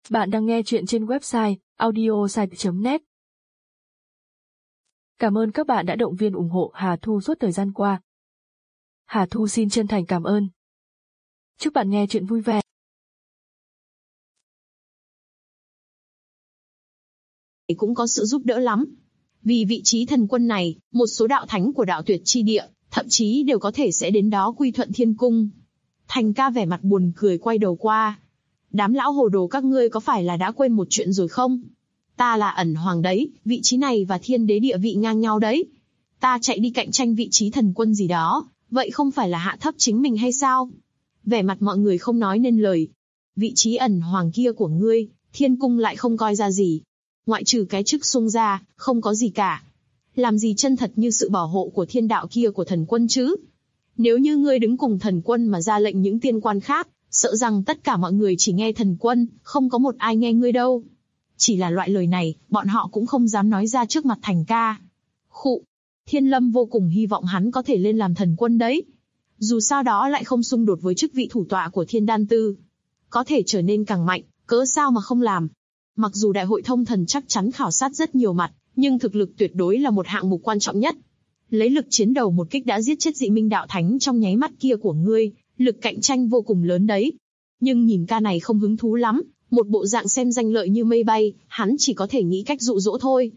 Bạn đang nghe chuyện trên website audiosite.net. Cảm ơn các bạn đã động viên ủng hộ Hà Thu suốt thời gian qua. Hà Thu xin chân thành cảm ơn. Chúc bạn nghe chuyện vui vẻ. Cũng có sự giúp đỡ lắm. Vì vị trí thần quân này, một số đạo thánh của đạo tuyệt chi địa, thậm chí đều có thể sẽ đến đó quy thuận thiên cung. Thành ca vẻ mặt buồn cười quay đầu qua. Đám lão hồ đồ các ngươi có phải là đã quên một chuyện rồi không? Ta là ẩn hoàng đấy, vị trí này và thiên đế địa vị ngang nhau đấy. Ta chạy đi cạnh tranh vị trí thần quân gì đó, vậy không phải là hạ thấp chính mình hay sao? Vẻ mặt mọi người không nói nên lời. Vị trí ẩn hoàng kia của ngươi, thiên cung lại không coi ra gì. Ngoại trừ cái chức xung ra, không có gì cả. Làm gì chân thật như sự bảo hộ của thiên đạo kia của thần quân chứ? Nếu như ngươi đứng cùng thần quân mà ra lệnh những tiên quan khác, sợ rằng tất cả mọi người chỉ nghe thần quân, không có một ai nghe ngươi đâu. Chỉ là loại lời này, bọn họ cũng không dám nói ra trước mặt Thành ca. Khụ, Thiên Lâm vô cùng hy vọng hắn có thể lên làm thần quân đấy. Dù sao đó lại không xung đột với chức vị thủ tọa của Thiên Đan Tư. Có thể trở nên càng mạnh, cớ sao mà không làm. Mặc dù đại hội thông thần chắc chắn khảo sát rất nhiều mặt, nhưng thực lực tuyệt đối là một hạng mục quan trọng nhất. Lấy lực chiến đầu một kích đã giết chết dị minh đạo thánh trong nháy mắt kia của ngươi, lực cạnh tranh vô cùng lớn đấy. Nhưng nhìn ca này không hứng thú lắm, một bộ dạng xem danh lợi như mây bay, hắn chỉ có thể nghĩ cách dụ dỗ thôi.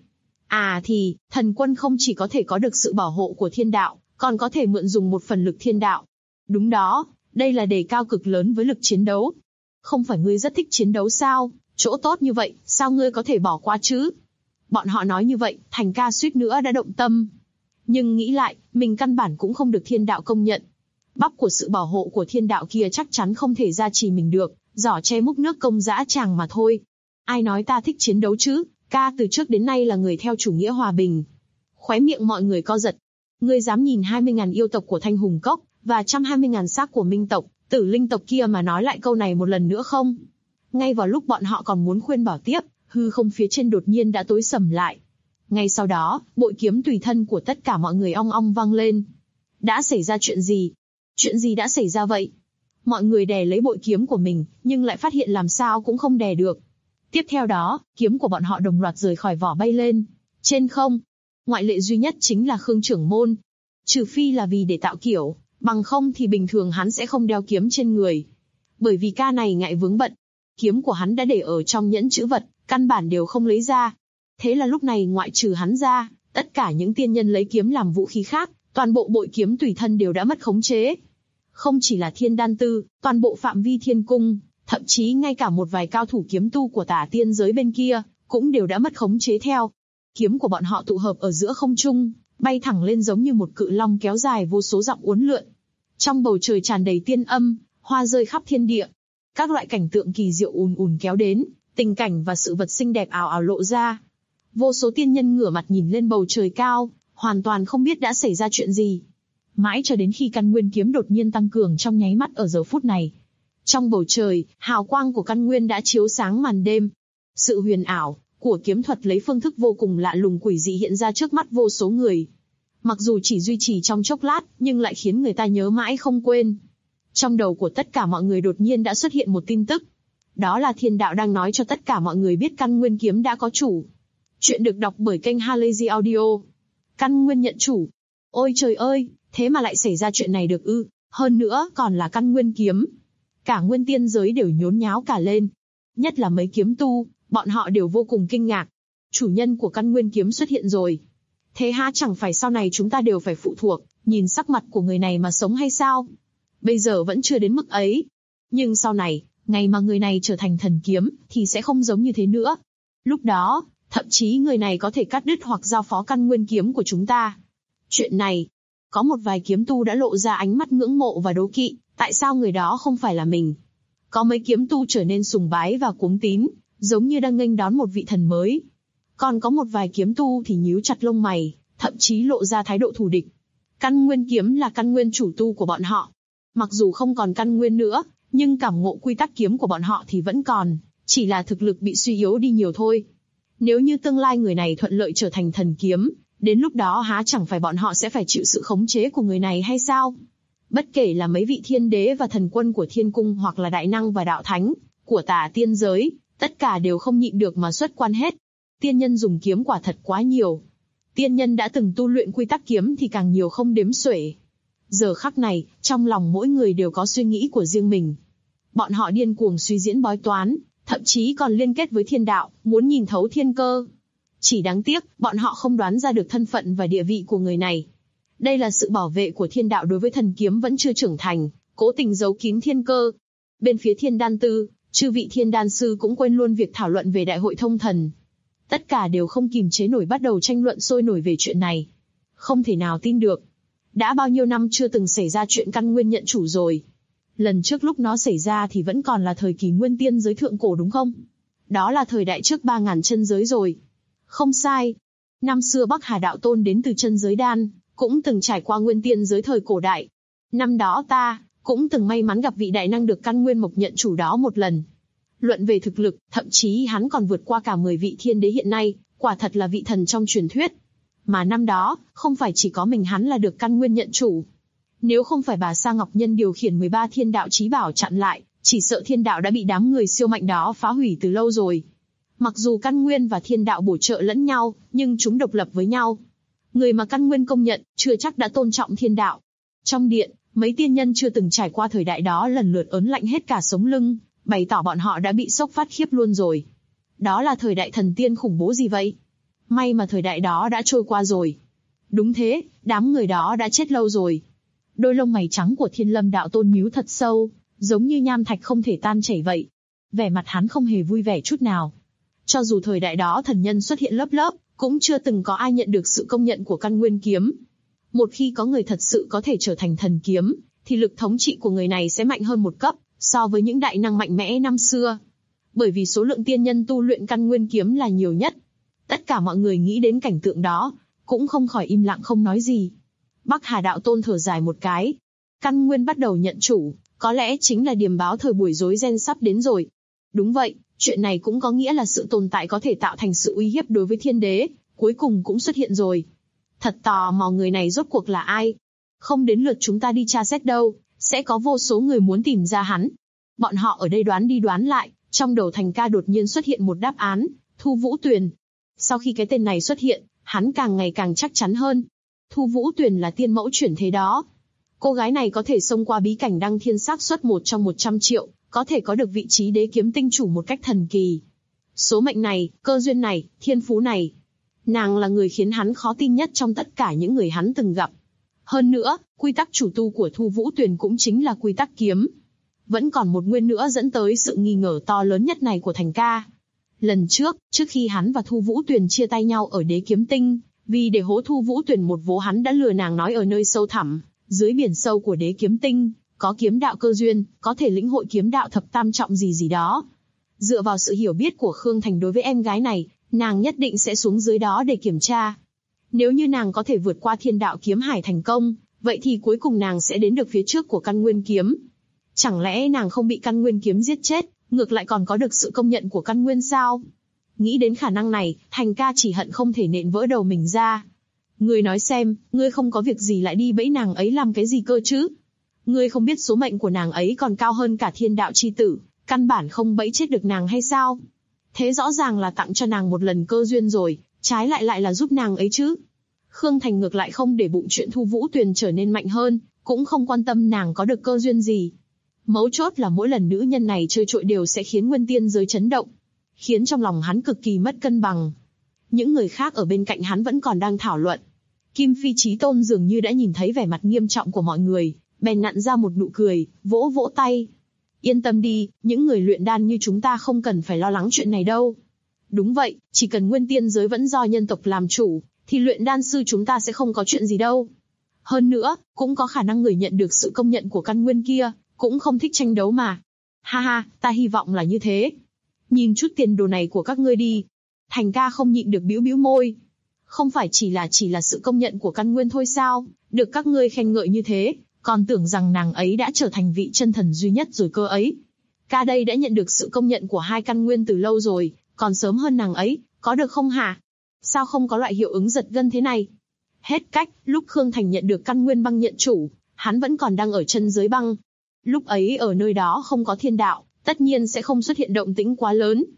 Thì, thần quân không chỉ có thể có được sự bảo hộ của thiên đạo, còn có thể mượn dùng một phần lực thiên đạo. Đúng đó, đây là đề cao cực lớn với lực chiến đấu. Không phải ngươi rất thích chiến đấu sao? Chỗ tốt như vậy, sao ngươi có thể bỏ qua chứ? Bọn họ nói như vậy, Thành ca suýt nữa đã động tâm. Nhưng nghĩ lại, mình căn bản cũng không được thiên đạo công nhận. Bắp của sự bảo hộ của thiên đạo kia chắc chắn không thể gia trì mình được, giỏ che múc nước công dã tràng mà thôi. Ai nói ta thích chiến đấu chứ, ca từ trước đến nay là người theo chủ nghĩa hòa bình. Khóe miệng mọi người co giật. Ngươi dám nhìn 20.000 yêu tộc của Thanh Hùng Cốc, và 120.000 xác của Minh tộc, Tử Linh tộc kia mà nói lại câu này một lần nữa không? Ngay vào lúc bọn họ còn muốn khuyên bảo tiếp, hư không phía trên đột nhiên đã tối sầm lại. Ngay sau đó, bội kiếm tùy thân của tất cả mọi người ong ong vang lên. Đã xảy ra chuyện gì? Chuyện gì đã xảy ra vậy? Mọi người đè lấy bội kiếm của mình, nhưng lại phát hiện làm sao cũng không đè được. Tiếp theo đó, kiếm của bọn họ đồng loạt rời khỏi vỏ bay lên. Trên không, ngoại lệ duy nhất chính là Khương Trưởng Môn. Trừ phi là vì để tạo kiểu, bằng không thì bình thường hắn sẽ không đeo kiếm trên người. Bởi vì ca này ngại vướng bận. Kiếm của hắn đã để ở trong nhẫn chữ vật, căn bản đều không lấy ra. Thế là lúc này ngoại trừ hắn ra, tất cả những tiên nhân lấy kiếm làm vũ khí khác, toàn bộ bội kiếm tùy thân đều đã mất khống chế. Không chỉ là Thiên Đan Tư, toàn bộ phạm vi thiên cung, thậm chí ngay cả một vài cao thủ kiếm tu của tả tiên giới bên kia, cũng đều đã mất khống chế theo. Kiếm của bọn họ tụ hợp ở giữa không trung, bay thẳng lên giống như một cự long kéo dài vô số dặm uốn lượn. Trong bầu trời tràn đầy tiên âm, hoa rơi khắp thiên địa. Các loại cảnh tượng kỳ diệu ùn ùn kéo đến, tình cảnh và sự vật xinh đẹp ảo ảo lộ ra. Vô số tiên nhân ngửa mặt nhìn lên bầu trời cao, hoàn toàn không biết đã xảy ra chuyện gì. Mãi cho đến khi căn nguyên kiếm đột nhiên tăng cường trong nháy mắt ở giờ phút này. Trong bầu trời, hào quang của căn nguyên đã chiếu sáng màn đêm. Sự huyền ảo của kiếm thuật lấy phương thức vô cùng lạ lùng quỷ dị hiện ra trước mắt vô số người. Mặc dù chỉ duy trì trong chốc lát, nhưng lại khiến người ta nhớ mãi không quên. Trong đầu của tất cả mọi người đột nhiên đã xuất hiện một tin tức. Đó là thiên đạo đang nói cho tất cả mọi người biết căn nguyên kiếm đã có chủ. Chuyện được đọc bởi kênh Halazy Audio. Căn nguyên nhận chủ. Ôi trời ơi, thế mà lại xảy ra chuyện này được ư? Hơn nữa còn là căn nguyên kiếm. Cả nguyên tiên giới đều nhốn nháo cả lên. Nhất là mấy kiếm tu, bọn họ đều vô cùng kinh ngạc. Chủ nhân của căn nguyên kiếm xuất hiện rồi. Thế há chẳng phải sau này chúng ta đều phải phụ thuộc, nhìn sắc mặt của người này mà sống hay sao? Bây giờ vẫn chưa đến mức ấy. Nhưng sau này, ngày mà người này trở thành thần kiếm, thì sẽ không giống như thế nữa. Lúc đó, thậm chí người này có thể cắt đứt hoặc giao phó căn nguyên kiếm của chúng ta. Chuyện này, có một vài kiếm tu đã lộ ra ánh mắt ngưỡng mộ và đố kỵ, tại sao người đó không phải là mình. Có mấy kiếm tu trở nên sùng bái và cuống tín, giống như đang nghênh đón một vị thần mới. Còn có một vài kiếm tu thì nhíu chặt lông mày, thậm chí lộ ra thái độ thù địch. Căn nguyên kiếm là căn nguyên chủ tu của bọn họ. Mặc dù không còn căn nguyên nữa, nhưng cảm ngộ quy tắc kiếm của bọn họ thì vẫn còn, chỉ là thực lực bị suy yếu đi nhiều thôi. Nếu như tương lai người này thuận lợi trở thành thần kiếm, đến lúc đó há chẳng phải bọn họ sẽ phải chịu sự khống chế của người này hay sao? Bất kể là mấy vị thiên đế và thần quân của thiên cung hoặc là đại năng và đạo thánh của tả tiên giới, Tất cả đều không nhịn được mà xuất quan hết. Tiên nhân dùng kiếm quả thật quá nhiều. Tiên nhân đã từng tu luyện quy tắc kiếm thì càng nhiều không đếm xuể. Giờ khắc này, trong lòng mỗi người đều có suy nghĩ của riêng mình. Bọn họ điên cuồng suy diễn bói toán, thậm chí còn liên kết với thiên đạo, muốn nhìn thấu thiên cơ. Chỉ đáng tiếc, bọn họ không đoán ra được thân phận và địa vị của người này. Đây là sự bảo vệ của thiên đạo đối với thần kiếm vẫn chưa trưởng thành, cố tình giấu kín thiên cơ. Bên phía thiên đan tư, chư vị thiên đan sư cũng quên luôn việc thảo luận về đại hội thông thần. Tất cả đều không kìm chế nổi bắt đầu tranh luận sôi nổi về chuyện này. Không thể nào tin được. Đã bao nhiêu năm chưa từng xảy ra chuyện căn nguyên nhận chủ rồi. Lần trước lúc nó xảy ra thì vẫn còn là thời kỳ nguyên tiên giới thượng cổ đúng không? Đó là thời đại trước 3.000 chân giới rồi. Không sai. Năm xưa Bắc Hà Đạo Tôn đến từ chân giới đan, cũng từng trải qua nguyên tiên giới thời cổ đại. Năm đó ta cũng từng may mắn gặp vị đại năng được căn nguyên mộc nhận chủ đó một lần. Luận về thực lực, thậm chí hắn còn vượt qua cả 10 vị thiên đế hiện nay, quả thật là vị thần trong truyền thuyết. Mà năm đó, không phải chỉ có mình hắn là được căn nguyên nhận chủ. Nếu không phải bà Sa Ngọc Nhân điều khiển 13 thiên đạo chí bảo chặn lại, chỉ sợ thiên đạo đã bị đám người siêu mạnh đó phá hủy từ lâu rồi. Mặc dù căn nguyên và thiên đạo bổ trợ lẫn nhau, nhưng chúng độc lập với nhau. Người mà căn nguyên công nhận, chưa chắc đã tôn trọng thiên đạo. Trong điện, mấy tiên nhân chưa từng trải qua thời đại đó lần lượt ớn lạnh hết cả sống lưng, bày tỏ bọn họ đã bị sốc phát khiếp luôn rồi. Đó là thời đại thần tiên khủng bố gì vậy? May mà thời đại đó đã trôi qua rồi. Đúng thế, đám người đó đã chết lâu rồi. Đôi lông mày trắng của Thiên Lâm Đạo Tôn nhíu thật sâu, giống như nham thạch không thể tan chảy vậy. Vẻ mặt hắn không hề vui vẻ chút nào. Cho dù thời đại đó thần nhân xuất hiện lớp lớp, cũng chưa từng có ai nhận được sự công nhận của căn nguyên kiếm. Một khi có người thật sự có thể trở thành thần kiếm, thì lực thống trị của người này sẽ mạnh hơn một cấp, so với những đại năng mạnh mẽ năm xưa. Bởi vì số lượng tiên nhân tu luyện căn nguyên kiếm là nhiều nhất. Tất cả mọi người nghĩ đến cảnh tượng đó, cũng không khỏi im lặng không nói gì. Bắc Hà Đạo Tôn thở dài một cái. Căn nguyên bắt đầu nhận chủ, có lẽ chính là điềm báo thời buổi rối ren sắp đến rồi. Đúng vậy, chuyện này cũng có nghĩa là sự tồn tại có thể tạo thành sự uy hiếp đối với thiên đế, cuối cùng cũng xuất hiện rồi. Thật tò mò người này rốt cuộc là ai? Không đến lượt chúng ta đi tra xét đâu, sẽ có vô số người muốn tìm ra hắn. Bọn họ ở đây đoán đi đoán lại, trong đầu Thành Ca đột nhiên xuất hiện một đáp án, Thu Vũ Tuyền. Sau khi cái tên này xuất hiện, hắn càng ngày càng chắc chắn hơn. Thu Vũ Tuyền là tiên mẫu chuyển thế đó. Cô gái này có thể xông qua bí cảnh đăng thiên xác suất 1 trong 100 triệu, có thể có được vị trí đế kiếm tinh chủ một cách thần kỳ. Số mệnh này, cơ duyên này, thiên phú này. Nàng là người khiến hắn khó tin nhất trong tất cả những người hắn từng gặp. Hơn nữa, quy tắc chủ tu của Thu Vũ Tuyền cũng chính là quy tắc kiếm. Vẫn còn một nguyên nữa dẫn tới sự nghi ngờ to lớn nhất này của Thành Ca. Lần trước khi hắn và Thu Vũ Tuyền chia tay nhau ở đế kiếm tinh, vì để hố Thu Vũ Tuyền một vố hắn đã lừa nàng nói ở nơi sâu thẳm, dưới biển sâu của đế kiếm tinh, có kiếm đạo cơ duyên, có thể lĩnh hội kiếm đạo thập tam trọng gì đó. Dựa vào sự hiểu biết của Khương Thành đối với em gái này, nàng nhất định sẽ xuống dưới đó để kiểm tra. Nếu như nàng có thể vượt qua thiên đạo kiếm hải thành công, vậy thì cuối cùng nàng sẽ đến được phía trước của căn nguyên kiếm. Chẳng lẽ nàng không bị căn nguyên kiếm giết chết, ngược lại còn có được sự công nhận của căn nguyên sao? Nghĩ đến khả năng này, Thành Ca chỉ hận không thể nện vỡ đầu mình ra. Ngươi nói xem, ngươi không có việc gì lại đi bẫy nàng ấy làm cái gì cơ chứ? Ngươi không biết số mệnh của nàng ấy còn cao hơn cả thiên đạo chi tử, căn bản không bẫy chết được nàng hay sao? Thế rõ ràng là tặng cho nàng một lần cơ duyên rồi, trái lại là giúp nàng ấy chứ. Khương Thành ngược lại không để bụng chuyện Thu Vũ Tuyền trở nên mạnh hơn, cũng không quan tâm nàng có được cơ duyên gì. Mấu chốt là mỗi lần nữ nhân này chơi trội đều sẽ khiến nguyên tiên giới chấn động, khiến trong lòng hắn cực kỳ mất cân bằng. Những người khác ở bên cạnh hắn vẫn còn đang thảo luận. Kim Phi Chí Tôn dường như đã nhìn thấy vẻ mặt nghiêm trọng của mọi người, bèn nặn ra một nụ cười, vỗ vỗ tay. Yên tâm đi, những người luyện đan như chúng ta không cần phải lo lắng chuyện này đâu. Đúng vậy, chỉ cần nguyên tiên giới vẫn do nhân tộc làm chủ, thì luyện đan sư chúng ta sẽ không có chuyện gì đâu. Hơn nữa, cũng có khả năng người nhận được sự công nhận của căn nguyên kia, cũng không thích tranh đấu mà. Ha ha, ta hy vọng là như thế. Nhìn chút tiền đồ này của các ngươi đi. Thành Ca không nhịn được bĩu bĩu môi. Không phải chỉ là sự công nhận của căn nguyên thôi sao, được các ngươi khen ngợi như thế, còn tưởng rằng nàng ấy đã trở thành vị chân thần duy nhất rồi cơ ấy. Ca đây đã nhận được sự công nhận của hai căn nguyên từ lâu rồi, còn sớm hơn nàng ấy, có được không hả? Sao không có loại hiệu ứng giật gân thế này? Hết cách, lúc Khương Thành nhận được căn nguyên băng nhận chủ, hắn vẫn còn đang ở chân giới băng. Lúc ấy ở nơi đó không có thiên đạo, tất nhiên sẽ không xuất hiện động tĩnh quá lớn.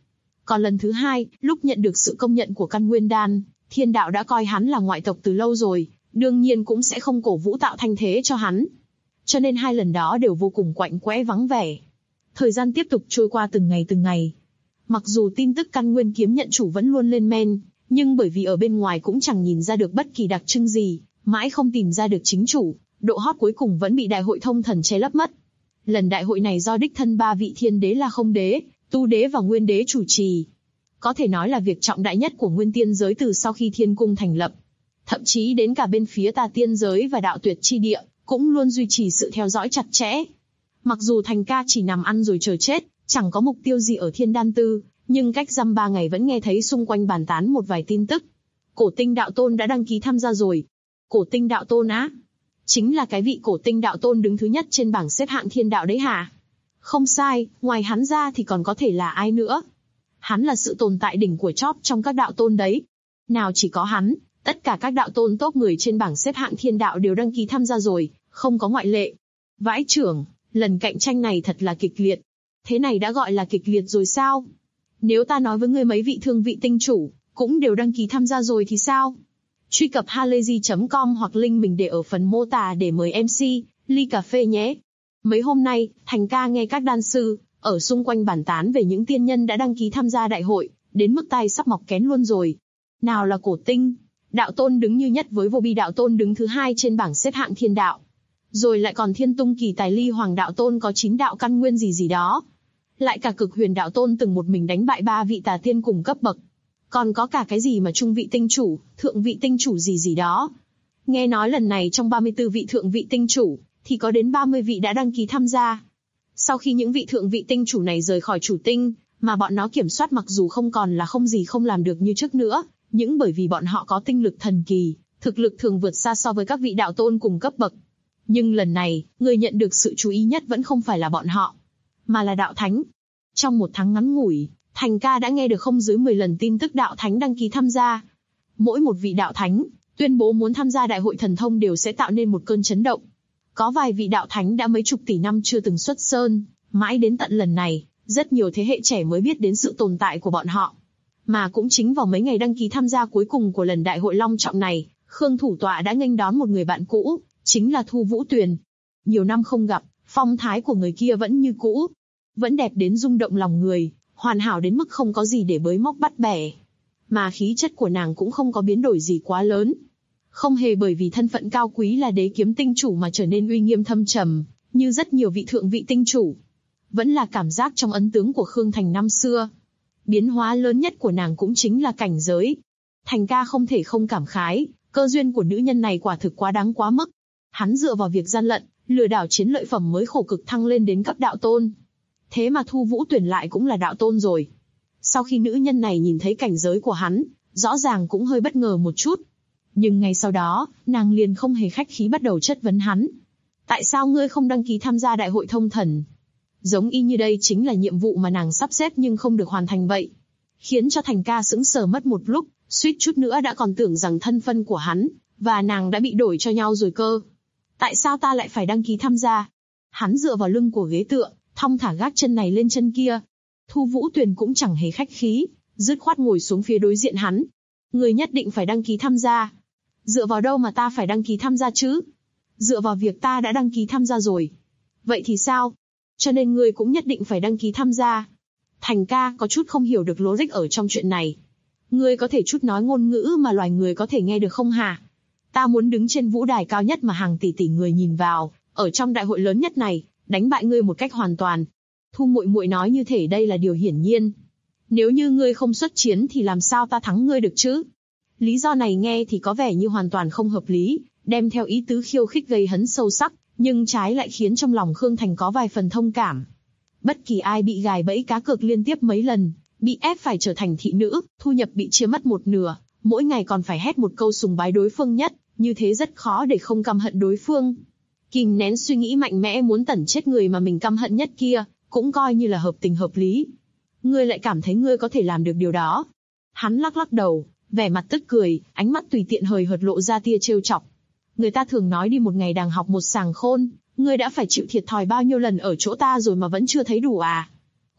Còn lần thứ hai, lúc nhận được sự công nhận của căn nguyên đan, thiên đạo đã coi hắn là ngoại tộc từ lâu rồi, đương nhiên cũng sẽ không cổ vũ tạo thanh thế cho hắn. Cho nên hai lần đó đều vô cùng quạnh quẽ vắng vẻ. Thời gian tiếp tục trôi qua từng ngày. Mặc dù tin tức căn nguyên kiếm nhận chủ vẫn luôn lên men, nhưng bởi vì ở bên ngoài cũng chẳng nhìn ra được bất kỳ đặc trưng gì, mãi không tìm ra được chính chủ, độ hot cuối cùng vẫn bị đại hội thông thần che lấp mất. Lần đại hội này do đích thân ba vị thiên đế là Không đế, Tu đế và Nguyên đế chủ trì. Có thể nói là việc trọng đại nhất của nguyên tiên giới từ sau khi thiên cung thành lập. Thậm chí đến cả bên phía tà tiên giới và đạo tuyệt chi địa, cũng luôn duy trì sự theo dõi chặt chẽ. Mặc dù Thành ca chỉ nằm ăn rồi chờ chết, chẳng có mục tiêu gì ở thiên đan tư, nhưng cách dăm 3 ngày vẫn nghe thấy xung quanh bàn tán một vài tin tức. Cổ tinh đạo tôn đã đăng ký tham gia rồi. Cổ tinh đạo tôn á? Chính là cái vị cổ tinh đạo tôn đứng thứ nhất trên bảng xếp hạng thiên đạo đấy hả? Không sai, ngoài hắn ra thì còn có thể là ai nữa? Hắn là sự tồn tại đỉnh của chóp trong các đạo tôn đấy. Nào chỉ có hắn, tất cả các đạo tôn top 10 trên bảng xếp hạng thiên đạo đều đăng ký tham gia rồi, không có ngoại lệ. Vãi chưởng, lần cạnh tranh này thật là kịch liệt. Thế này đã gọi là kịch liệt rồi sao? Nếu ta nói với ngươi mấy vị thương vị tinh chủ, cũng đều đăng ký tham gia rồi thì sao? Truy cập halayzi.com hoặc link mình để ở phần mô tả để mời MC, ly cà phê nhé. Mấy hôm nay, Thành ca nghe các đan sư, ở xung quanh bàn tán về những tiên nhân đã đăng ký tham gia đại hội, đến mức tai sắp mọc kén luôn rồi. Nào là cổ tinh, đạo tôn đứng như nhất với vô bi đạo tôn đứng thứ hai trên bảng xếp hạng thiên đạo. Rồi lại còn thiên tung kỳ tài ly hoàng đạo tôn có 9 đạo căn nguyên gì đó. Lại cả cực huyền đạo tôn từng một mình đánh bại 3 vị tà tiên cùng cấp bậc. Còn có cả cái gì mà trung vị tinh chủ, thượng vị tinh chủ gì đó. Nghe nói lần này trong 34 vị thượng vị tinh chủ, thì có đến 30 vị đã đăng ký tham gia. Sau khi những vị thượng vị tinh chủ này rời khỏi chủ tinh, mà bọn nó kiểm soát mặc dù không còn là không gì không làm được như trước nữa, nhưng bởi vì bọn họ có tinh lực thần kỳ, thực lực thường vượt xa so với các vị đạo tôn cùng cấp bậc. Nhưng lần này, người nhận được sự chú ý nhất vẫn không phải là bọn họ, mà là đạo thánh. Trong một tháng ngắn ngủi, Thành ca đã nghe được không dưới 10 lần tin tức đạo thánh đăng ký tham gia. Mỗi một vị đạo thánh tuyên bố muốn tham gia đại hội thần thông đều sẽ tạo nên một cơn chấn động. Có vài vị đạo thánh đã mấy chục tỷ năm chưa từng xuất sơn, mãi đến tận lần này, rất nhiều thế hệ trẻ mới biết đến sự tồn tại của bọn họ. Mà cũng chính vào mấy ngày đăng ký tham gia cuối cùng của lần đại hội long trọng này, Khương thủ tọa đã nghênh đón một người bạn cũ, chính là Thu Vũ Tuyền. Nhiều năm không gặp, phong thái của người kia vẫn như cũ, vẫn đẹp đến rung động lòng người, hoàn hảo đến mức không có gì để bới móc bắt bẻ. Mà khí chất của nàng cũng không có biến đổi gì quá lớn. Không hề bởi vì thân phận cao quý là đế kiếm tinh chủ mà trở nên uy nghiêm thâm trầm, như rất nhiều vị thượng vị tinh chủ. Vẫn là cảm giác trong ấn tướng của Khương Thành năm xưa. Biến hóa lớn nhất của nàng cũng chính là cảnh giới. Thành ca không thể không cảm khái, cơ duyên của nữ nhân này quả thực quá đáng quá mức. Hắn dựa vào việc gian lận, lừa đảo chiến lợi phẩm mới khổ cực thăng lên đến cấp đạo tôn. Thế mà Thu Vũ Tuyển lại cũng là đạo tôn rồi. Sau khi nữ nhân này nhìn thấy cảnh giới của hắn, rõ ràng cũng hơi bất ngờ một chút. Nhưng ngay sau đó, nàng liền không hề khách khí bắt đầu chất vấn hắn. Tại sao ngươi không đăng ký tham gia đại hội thông thần? Giống y như đây chính là nhiệm vụ mà nàng sắp xếp nhưng không được hoàn thành vậy. Khiến cho Thành ca sững sờ mất một lúc, suýt chút nữa đã còn tưởng rằng thân phận của hắn và nàng đã bị đổi cho nhau rồi cơ. Tại sao ta lại phải đăng ký tham gia? Hắn dựa vào lưng của ghế tựa, thong thả gác chân này lên chân kia. Thu Vũ Tuyền cũng chẳng hề khách khí, dứt khoát ngồi xuống phía đối diện hắn. Người nhất định phải đăng ký tham gia. Dựa vào đâu mà ta phải đăng ký tham gia chứ? Dựa vào việc ta đã đăng ký tham gia rồi. Vậy thì sao? Cho nên ngươi cũng nhất định phải đăng ký tham gia. Thành ca có chút không hiểu được logic ở trong chuyện này. Ngươi có thể chút nói ngôn ngữ mà loài người có thể nghe được không hả? Ta muốn đứng trên vũ đài cao nhất mà hàng tỷ tỷ người nhìn vào, ở trong đại hội lớn nhất này, đánh bại ngươi một cách hoàn toàn. Thu muội muội nói như thể đây là điều hiển nhiên. Nếu như ngươi không xuất chiến thì làm sao ta thắng ngươi được chứ? Lý do này nghe thì có vẻ như hoàn toàn không hợp lý, đem theo ý tứ khiêu khích gây hấn sâu sắc, nhưng trái lại khiến trong lòng Khương Thành có vài phần thông cảm. Bất kỳ ai bị gài bẫy cá cược liên tiếp mấy lần, bị ép phải trở thành thị nữ, thu nhập bị chia mất một nửa, mỗi ngày còn phải hét một câu sùng bái đối phương nhất, như thế rất khó để không căm hận đối phương. Kìm nén suy nghĩ mạnh mẽ muốn tẩn chết người mà mình căm hận nhất kia, cũng coi như là hợp tình hợp lý. Ngươi lại cảm thấy ngươi có thể làm được điều đó? Hắn lắc lắc đầu, vẻ mặt tức cười, ánh mắt tùy tiện hời hợt lộ ra tia trêu chọc. Người ta thường nói đi một ngày đàng học một sàng khôn, ngươi đã phải chịu thiệt thòi bao nhiêu lần ở chỗ ta rồi mà vẫn chưa thấy đủ à?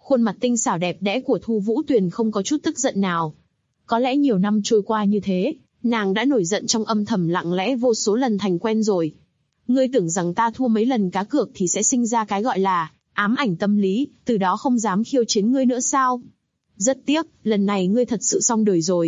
Khuôn mặt tinh xảo đẹp đẽ của Thu Vũ Tuyền không có chút tức giận nào. Có lẽ nhiều năm trôi qua như thế, nàng đã nổi giận trong âm thầm lặng lẽ vô số lần thành quen rồi. Ngươi tưởng rằng ta thua mấy lần cá cược thì sẽ sinh ra cái gọi là ám ảnh tâm lý, từ đó không dám khiêu chiến ngươi nữa sao? Rất tiếc, lần này ngươi thật sự xong đời rồi.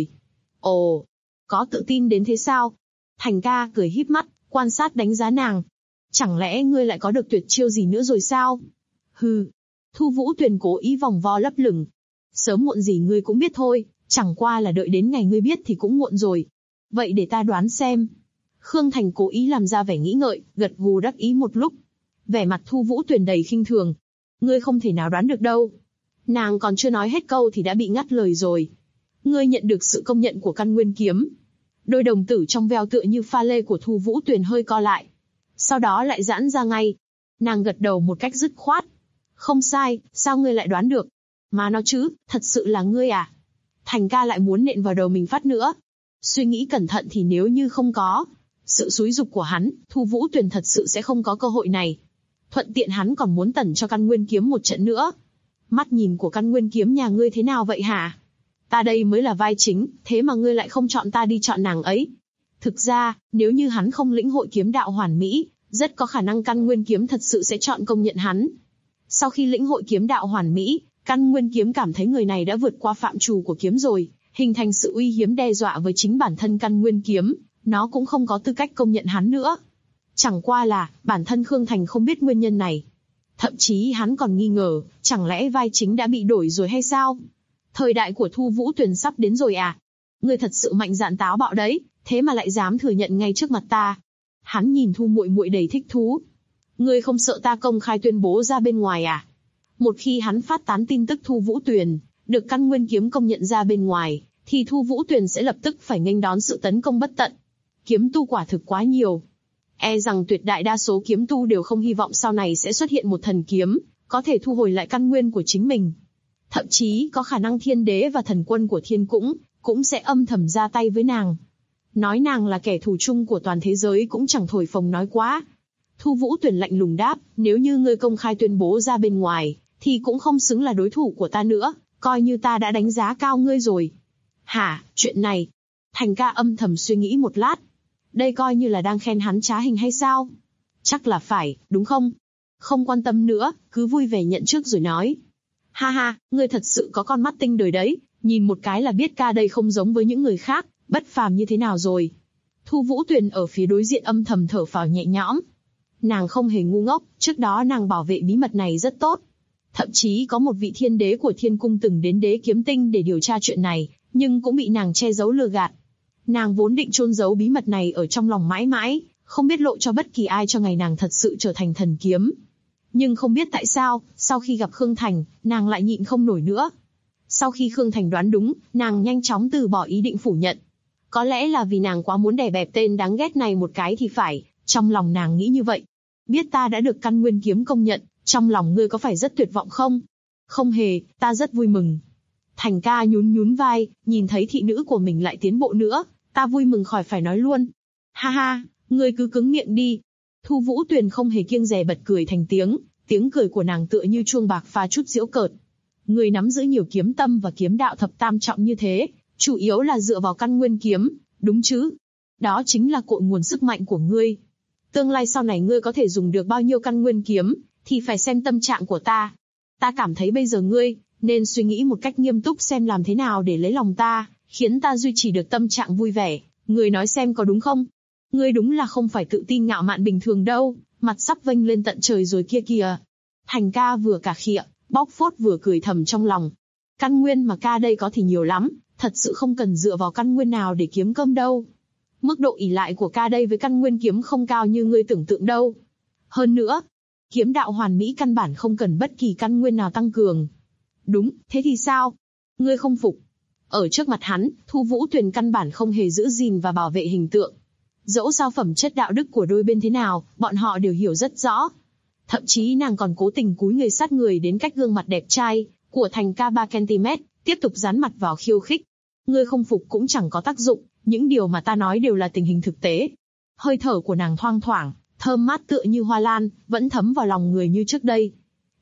Ồ, có tự tin đến thế sao? Thành ca cười híp mắt, quan sát đánh giá nàng. Chẳng lẽ ngươi lại có được tuyệt chiêu gì nữa rồi sao? Hừ. Thu Vũ Tuyền cố ý vòng vo lấp lửng. Sớm muộn gì ngươi cũng biết thôi, chẳng qua là đợi đến ngày ngươi biết thì cũng muộn rồi. Vậy để ta đoán xem. Khương Thành cố ý làm ra vẻ nghĩ ngợi, gật gù đắc ý một lúc. Vẻ mặt Thu Vũ Tuyền đầy khinh thường. Ngươi không thể nào đoán được đâu. Nàng còn chưa nói hết câu thì đã bị ngắt lời rồi. Ngươi nhận được sự công nhận của căn nguyên kiếm. Đôi đồng tử trong veo tựa như pha lê của Thu Vũ Tuyền hơi co lại. Sau đó lại giãn ra ngay. Nàng gật đầu một cách dứt khoát. Không sai, sao ngươi lại đoán được? Mà nó chứ, thật sự là ngươi à? Thành ca lại muốn nện vào đầu mình phát nữa. Suy nghĩ cẩn thận thì nếu như không có sự xúi giục của hắn, Thu Vũ Tuyền thật sự sẽ không có cơ hội này. Thuận tiện hắn còn muốn tẩn cho căn nguyên kiếm một trận nữa. Mắt nhìn của căn nguyên kiếm nhà ngươi thế nào vậy hả? Ta đây mới là vai chính, thế mà ngươi lại không chọn ta đi chọn nàng ấy. Thực ra, nếu như hắn không lĩnh hội kiếm đạo hoàn mỹ, rất có khả năng căn nguyên kiếm thật sự sẽ chọn công nhận hắn. Sau khi lĩnh hội kiếm đạo hoàn mỹ, căn nguyên kiếm cảm thấy người này đã vượt qua phạm trù của kiếm rồi, hình thành sự uy hiếm đe dọa với chính bản thân căn nguyên kiếm, nó cũng không có tư cách công nhận hắn nữa. Chẳng qua là, bản thân Khương Thành không biết nguyên nhân này. Thậm chí hắn còn nghi ngờ, chẳng lẽ vai chính đã bị đổi rồi hay sao? Thời đại của Thu Vũ Tuyền sắp đến rồi à? Ngươi thật sự mạnh dạn táo bạo đấy, thế mà lại dám thừa nhận ngay trước mặt ta. Hắn nhìn Thu muội muội đầy thích thú. Ngươi không sợ ta công khai tuyên bố ra bên ngoài à? Một khi hắn phát tán tin tức Thu Vũ Tuyền được căn nguyên kiếm công nhận ra bên ngoài, thì Thu Vũ Tuyền sẽ lập tức phải nghênh đón sự tấn công bất tận. Kiếm tu quả thực quá nhiều. E rằng tuyệt đại đa số kiếm tu đều không hy vọng sau này sẽ xuất hiện một thần kiếm, có thể thu hồi lại căn nguyên của chính mình. Thậm chí có khả năng thiên đế và thần quân của thiên cũng sẽ âm thầm ra tay với nàng. Nói nàng là kẻ thù chung của toàn thế giới cũng chẳng thổi phồng nói quá. Thu Vũ Tuyền lạnh lùng đáp, nếu như ngươi công khai tuyên bố ra bên ngoài, thì cũng không xứng là đối thủ của ta nữa, coi như ta đã đánh giá cao ngươi rồi. Hả, chuyện này? Thành ca âm thầm suy nghĩ một lát. Đây coi như là đang khen hắn trá hình hay sao? Chắc là phải, đúng không? Không quan tâm nữa, cứ vui vẻ nhận trước rồi nói. Ha ha, ngươi thật sự có con mắt tinh đời đấy, nhìn một cái là biết ca đây không giống với những người khác, bất phàm như thế nào rồi. Thu Vũ Tuyền ở phía đối diện âm thầm thở phào nhẹ nhõm. Nàng không hề ngu ngốc, trước đó nàng bảo vệ bí mật này rất tốt. Thậm chí có một vị thiên đế của thiên cung từng đến đế kiếm tinh để điều tra chuyện này, nhưng cũng bị nàng che giấu lừa gạt. Nàng vốn định chôn giấu bí mật này ở trong lòng mãi mãi, không biết lộ cho bất kỳ ai cho ngày nàng thật sự trở thành thần kiếm. Nhưng không biết tại sao, sau khi gặp Khương Thành, nàng lại nhịn không nổi nữa. Sau khi Khương Thành đoán đúng, nàng nhanh chóng từ bỏ ý định phủ nhận. Có lẽ là vì nàng quá muốn đè bẹp tên đáng ghét này một cái thì phải, trong lòng nàng nghĩ như vậy. Biết ta đã được căn nguyên kiếm công nhận, trong lòng ngươi có phải rất tuyệt vọng không? Không hề, ta rất vui mừng. Thành ca nhún nhún vai, nhìn thấy thị nữ của mình lại tiến bộ nữa, ta vui mừng khỏi phải nói luôn. Ha ha, ngươi cứ cứng miệng đi. Thu Vũ Tuyền không hề kiêng dè bật cười thành tiếng cười của nàng tựa như chuông bạc pha chút giễu cợt. Ngươi nắm giữ nhiều kiếm tâm và kiếm đạo thập tam trọng như thế, chủ yếu là dựa vào căn nguyên kiếm, đúng chứ? Đó chính là cội nguồn sức mạnh của ngươi. Tương lai sau này ngươi có thể dùng được bao nhiêu căn nguyên kiếm, thì phải xem tâm trạng của ta. Ta cảm thấy bây giờ ngươi nên suy nghĩ một cách nghiêm túc xem làm thế nào để lấy lòng ta, khiến ta duy trì được tâm trạng vui vẻ. Ngươi nói xem có đúng không? Ngươi đúng là không phải tự tin ngạo mạn bình thường đâu, mặt sắp vênh lên tận trời rồi kia kìa. Thành ca vừa cà khịa, bóc phốt vừa cười thầm trong lòng. Căn nguyên mà ca đây có thì nhiều lắm, thật sự không cần dựa vào căn nguyên nào để kiếm cơm đâu. Mức độ ỷ lại của ca đây với căn nguyên kiếm không cao như ngươi tưởng tượng đâu. Hơn nữa, kiếm đạo hoàn mỹ căn bản không cần bất kỳ căn nguyên nào tăng cường. Đúng, thế thì sao? Ngươi không phục. Ở trước mặt hắn, Thu Vũ Tuyền căn bản không hề giữ gìn và bảo vệ hình tượng. Dẫu sao phẩm chất đạo đức của đôi bên thế nào, bọn họ đều hiểu rất rõ. Thậm chí nàng còn cố tình cúi người sát người đến cách gương mặt đẹp trai của Thành ca 3 cm, tiếp tục dán mặt vào khiêu khích. Ngươi không phục cũng chẳng có tác dụng, những điều mà ta nói đều là tình hình thực tế. Hơi thở của nàng thoang thoảng, thơm mát tựa như hoa lan, vẫn thấm vào lòng người như trước đây.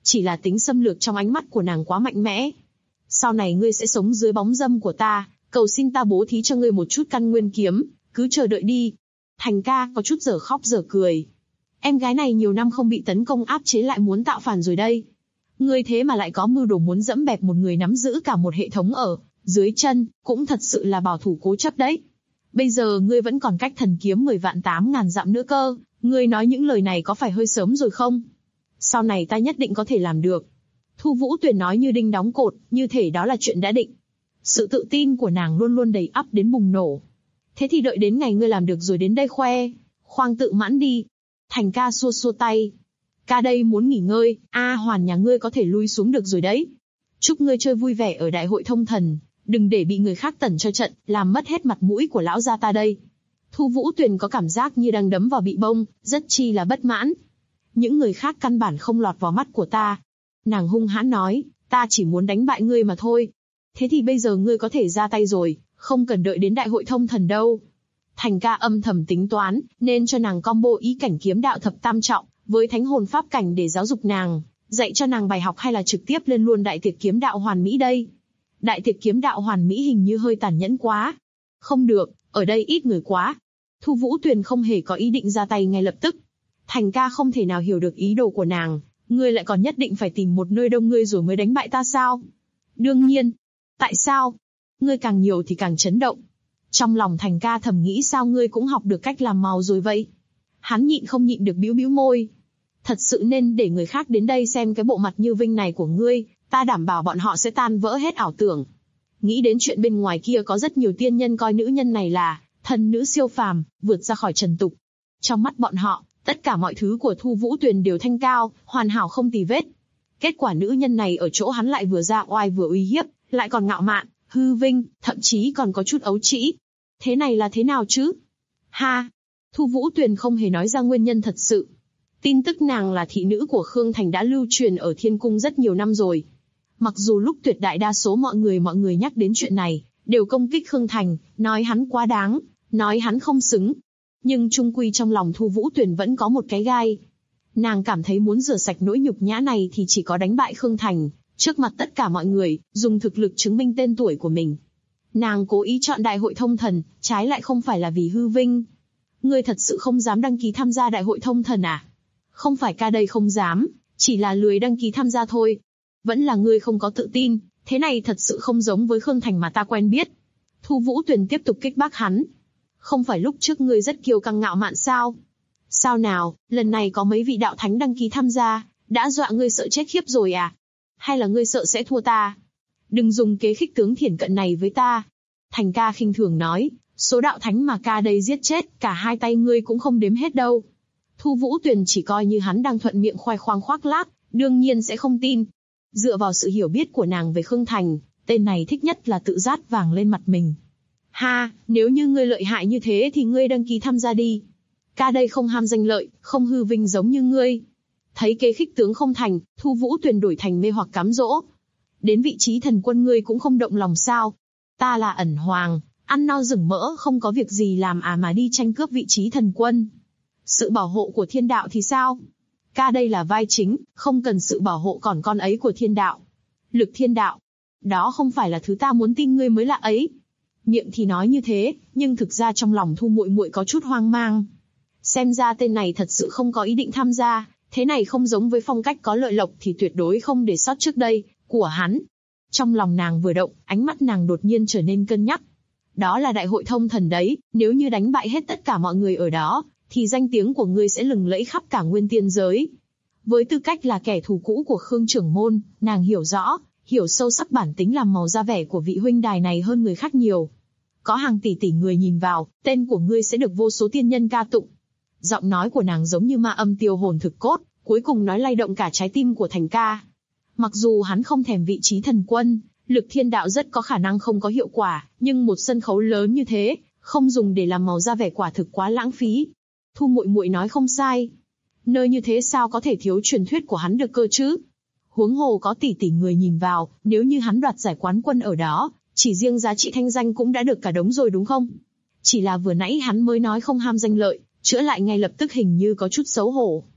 chỉ là tính xâm lược trong ánh mắt của nàng quá mạnh mẽ. Sau này ngươi sẽ sống dưới bóng râm của ta, cầu xin ta bố thí cho ngươi một chút căn nguyên kiếm, cứ chờ đợi đi. Thành ca có chút giờ khóc giờ cười. Em gái này nhiều năm không bị tấn công áp chế lại muốn tạo phản rồi đây. Ngươi thế mà lại có mưu đồ muốn dẫm bẹp một người nắm giữ cả một hệ thống ở dưới chân, cũng thật sự là bảo thủ cố chấp đấy. Bây giờ ngươi vẫn còn cách thần kiếm 10 vạn 8.000 dặm nữa cơ, ngươi nói những lời này có phải hơi sớm rồi không? Sau này ta nhất định có thể làm được. Thu Vũ Tuyền nói như đinh đóng cột, như thể đó là chuyện đã định. Sự tự tin của nàng luôn luôn đầy ắp đến bùng nổ. Thế thì đợi đến ngày ngươi làm được rồi đến đây khoe, khoang tự mãn đi. Thành ca xua xua tay. Ca đây muốn nghỉ ngơi, Hoàn nhà ngươi có thể lui xuống được rồi đấy. Chúc ngươi chơi vui vẻ ở đại hội thông thần, đừng để bị người khác tẩn cho trận, làm mất hết mặt mũi của lão gia ta đây. Thu Vũ Tuyền có cảm giác như đang đấm vào bị bông, rất chi là bất mãn. Những người khác căn bản không lọt vào mắt của ta. Nàng hung hãn nói, ta chỉ muốn đánh bại ngươi mà thôi. Thế thì bây giờ ngươi có thể ra tay rồi, không cần đợi đến đại hội thông thần đâu. Thành ca âm thầm tính toán, nên cho nàng combo ý cảnh kiếm đạo thập tam trọng, với thánh hồn pháp cảnh để giáo dục nàng, dạy cho nàng bài học hay là trực tiếp lên luôn đại tiệc kiếm đạo hoàn mỹ đây. Đại tiệc kiếm đạo hoàn mỹ hình như hơi tàn nhẫn quá. Không được, ở đây ít người quá. Thu Vũ Tuyền không hề có ý định ra tay ngay lập tức. Thành ca không thể nào hiểu được ý đồ của nàng, ngươi lại còn nhất định phải tìm một nơi đông ngươi rồi mới đánh bại ta sao? Đương nhiên. Tại sao? Ngươi càng nhiều thì càng chấn động. Trong lòng Thành ca thầm nghĩ sao ngươi cũng học được cách làm màu rồi vậy? Hắn nhịn không nhịn được bĩu bĩu môi. Thật sự nên để người khác đến đây xem cái bộ mặt như vinh này của ngươi, ta đảm bảo bọn họ sẽ tan vỡ hết ảo tưởng. Nghĩ đến chuyện bên ngoài kia có rất nhiều tiên nhân coi nữ nhân này là thần nữ siêu phàm, vượt ra khỏi trần tục. Trong mắt bọn họ, tất cả mọi thứ của Thu Vũ Tuyền đều thanh cao, hoàn hảo không tì vết. Kết quả nữ nhân này ở chỗ hắn lại vừa ra oai vừa uy hiếp, lại còn ngạo mạn, hư vinh, thậm chí còn có chút ấu trĩ. Thế này là thế nào chứ? Ha! Thu Vũ Tuyền không hề nói ra nguyên nhân thật sự. Tin tức nàng là thị nữ của Khương Thành đã lưu truyền ở Thiên Cung rất nhiều năm rồi. Mặc dù lúc tuyệt đại đa số mọi người nhắc đến chuyện này, đều công kích Khương Thành, nói hắn quá đáng, nói hắn không xứng. Nhưng chung quy trong lòng Thu Vũ Tuyền vẫn có một cái gai. Nàng cảm thấy muốn rửa sạch nỗi nhục nhã này thì chỉ có đánh bại Khương Thành, trước mặt tất cả mọi người, dùng thực lực chứng minh tên tuổi của mình. Nàng cố ý chọn đại hội thông thần, trái lại không phải là vì hư vinh. Ngươi thật sự không dám đăng ký tham gia đại hội thông thần à? Không phải ca đây không dám, chỉ là lười đăng ký tham gia thôi. Vẫn là ngươi không có tự tin, thế này thật sự không giống với Khương Thành mà ta quen biết. Thu Vũ Tuyền tiếp tục kích bác hắn. Không phải lúc trước ngươi rất kiêu căng ngạo mạn sao? Sao nào, lần này có mấy vị đạo thánh đăng ký tham gia, đã dọa ngươi sợ chết khiếp rồi à? Hay là ngươi sợ sẽ thua ta? Đừng dùng kế khích tướng thiển cận này với ta. Thành ca khinh thường nói, số đạo thánh mà ca đây giết chết, cả hai tay ngươi cũng không đếm hết đâu. Thu Vũ Tuyền chỉ coi như hắn đang thuận miệng khoe khoang khoác lác, đương nhiên sẽ không tin. Dựa vào sự hiểu biết của nàng về Khương Thành, tên này thích nhất là tự rát vàng lên mặt mình. Ha, nếu như ngươi lợi hại như thế thì ngươi đăng ký tham gia đi. Ca đây không ham danh lợi, không hư vinh giống như ngươi. Thấy kế khích tướng không thành, Thu Vũ Tuyền đổi thành mê hoặc cám dỗ. Đến vị trí thần quân ngươi cũng không động lòng sao? Ta là ẩn hoàng, ăn no rừng mỡ không có việc gì làm mà đi tranh cướp vị trí thần quân. Sự bảo hộ của thiên đạo thì sao? Ca đây là vai chính, không cần sự bảo hộ còn con ấy của thiên đạo. Lực thiên đạo. Đó không phải là thứ ta muốn tin ngươi mới lạ ấy. Miệng thì nói như thế, nhưng thực ra trong lòng Thu muội muội có chút hoang mang. Xem ra tên này thật sự không có ý định tham gia, thế này không giống với phong cách có lợi lộc thì tuyệt đối không để sót trước đây, của hắn. Trong lòng nàng vừa động, ánh mắt nàng đột nhiên trở nên cân nhắc. Đó là đại hội thông thần đấy, nếu như đánh bại hết tất cả mọi người ở đó, thì danh tiếng của ngươi sẽ lừng lẫy khắp cả nguyên tiên giới. Với tư cách là kẻ thù cũ của Khương trưởng môn, nàng hiểu rõ, hiểu sâu sắc bản tính làm màu da vẻ của vị huynh đài này hơn người khác nhiều. Có hàng tỷ tỷ người nhìn vào, tên của ngươi sẽ được vô số tiên nhân ca tụng. Giọng nói của nàng giống như ma âm tiêu hồn thực cốt, cuối cùng nói lay động cả trái tim của Thành ca. Mặc dù hắn không thèm vị trí thần quân, lực thiên đạo rất có khả năng không có hiệu quả, nhưng một sân khấu lớn như thế, không dùng để làm màu da vẻ quả thực quá lãng phí. Thu muội muội nói không sai. Nơi như thế sao có thể thiếu truyền thuyết của hắn được cơ chứ? Huống hồ có tỷ tỷ người nhìn vào, nếu như hắn đoạt giải quán quân ở đó, chỉ riêng giá trị thanh danh cũng đã được cả đống rồi đúng không? Chỉ là vừa nãy hắn mới nói không ham danh lợi, chữa lại ngay lập tức hình như có chút xấu hổ.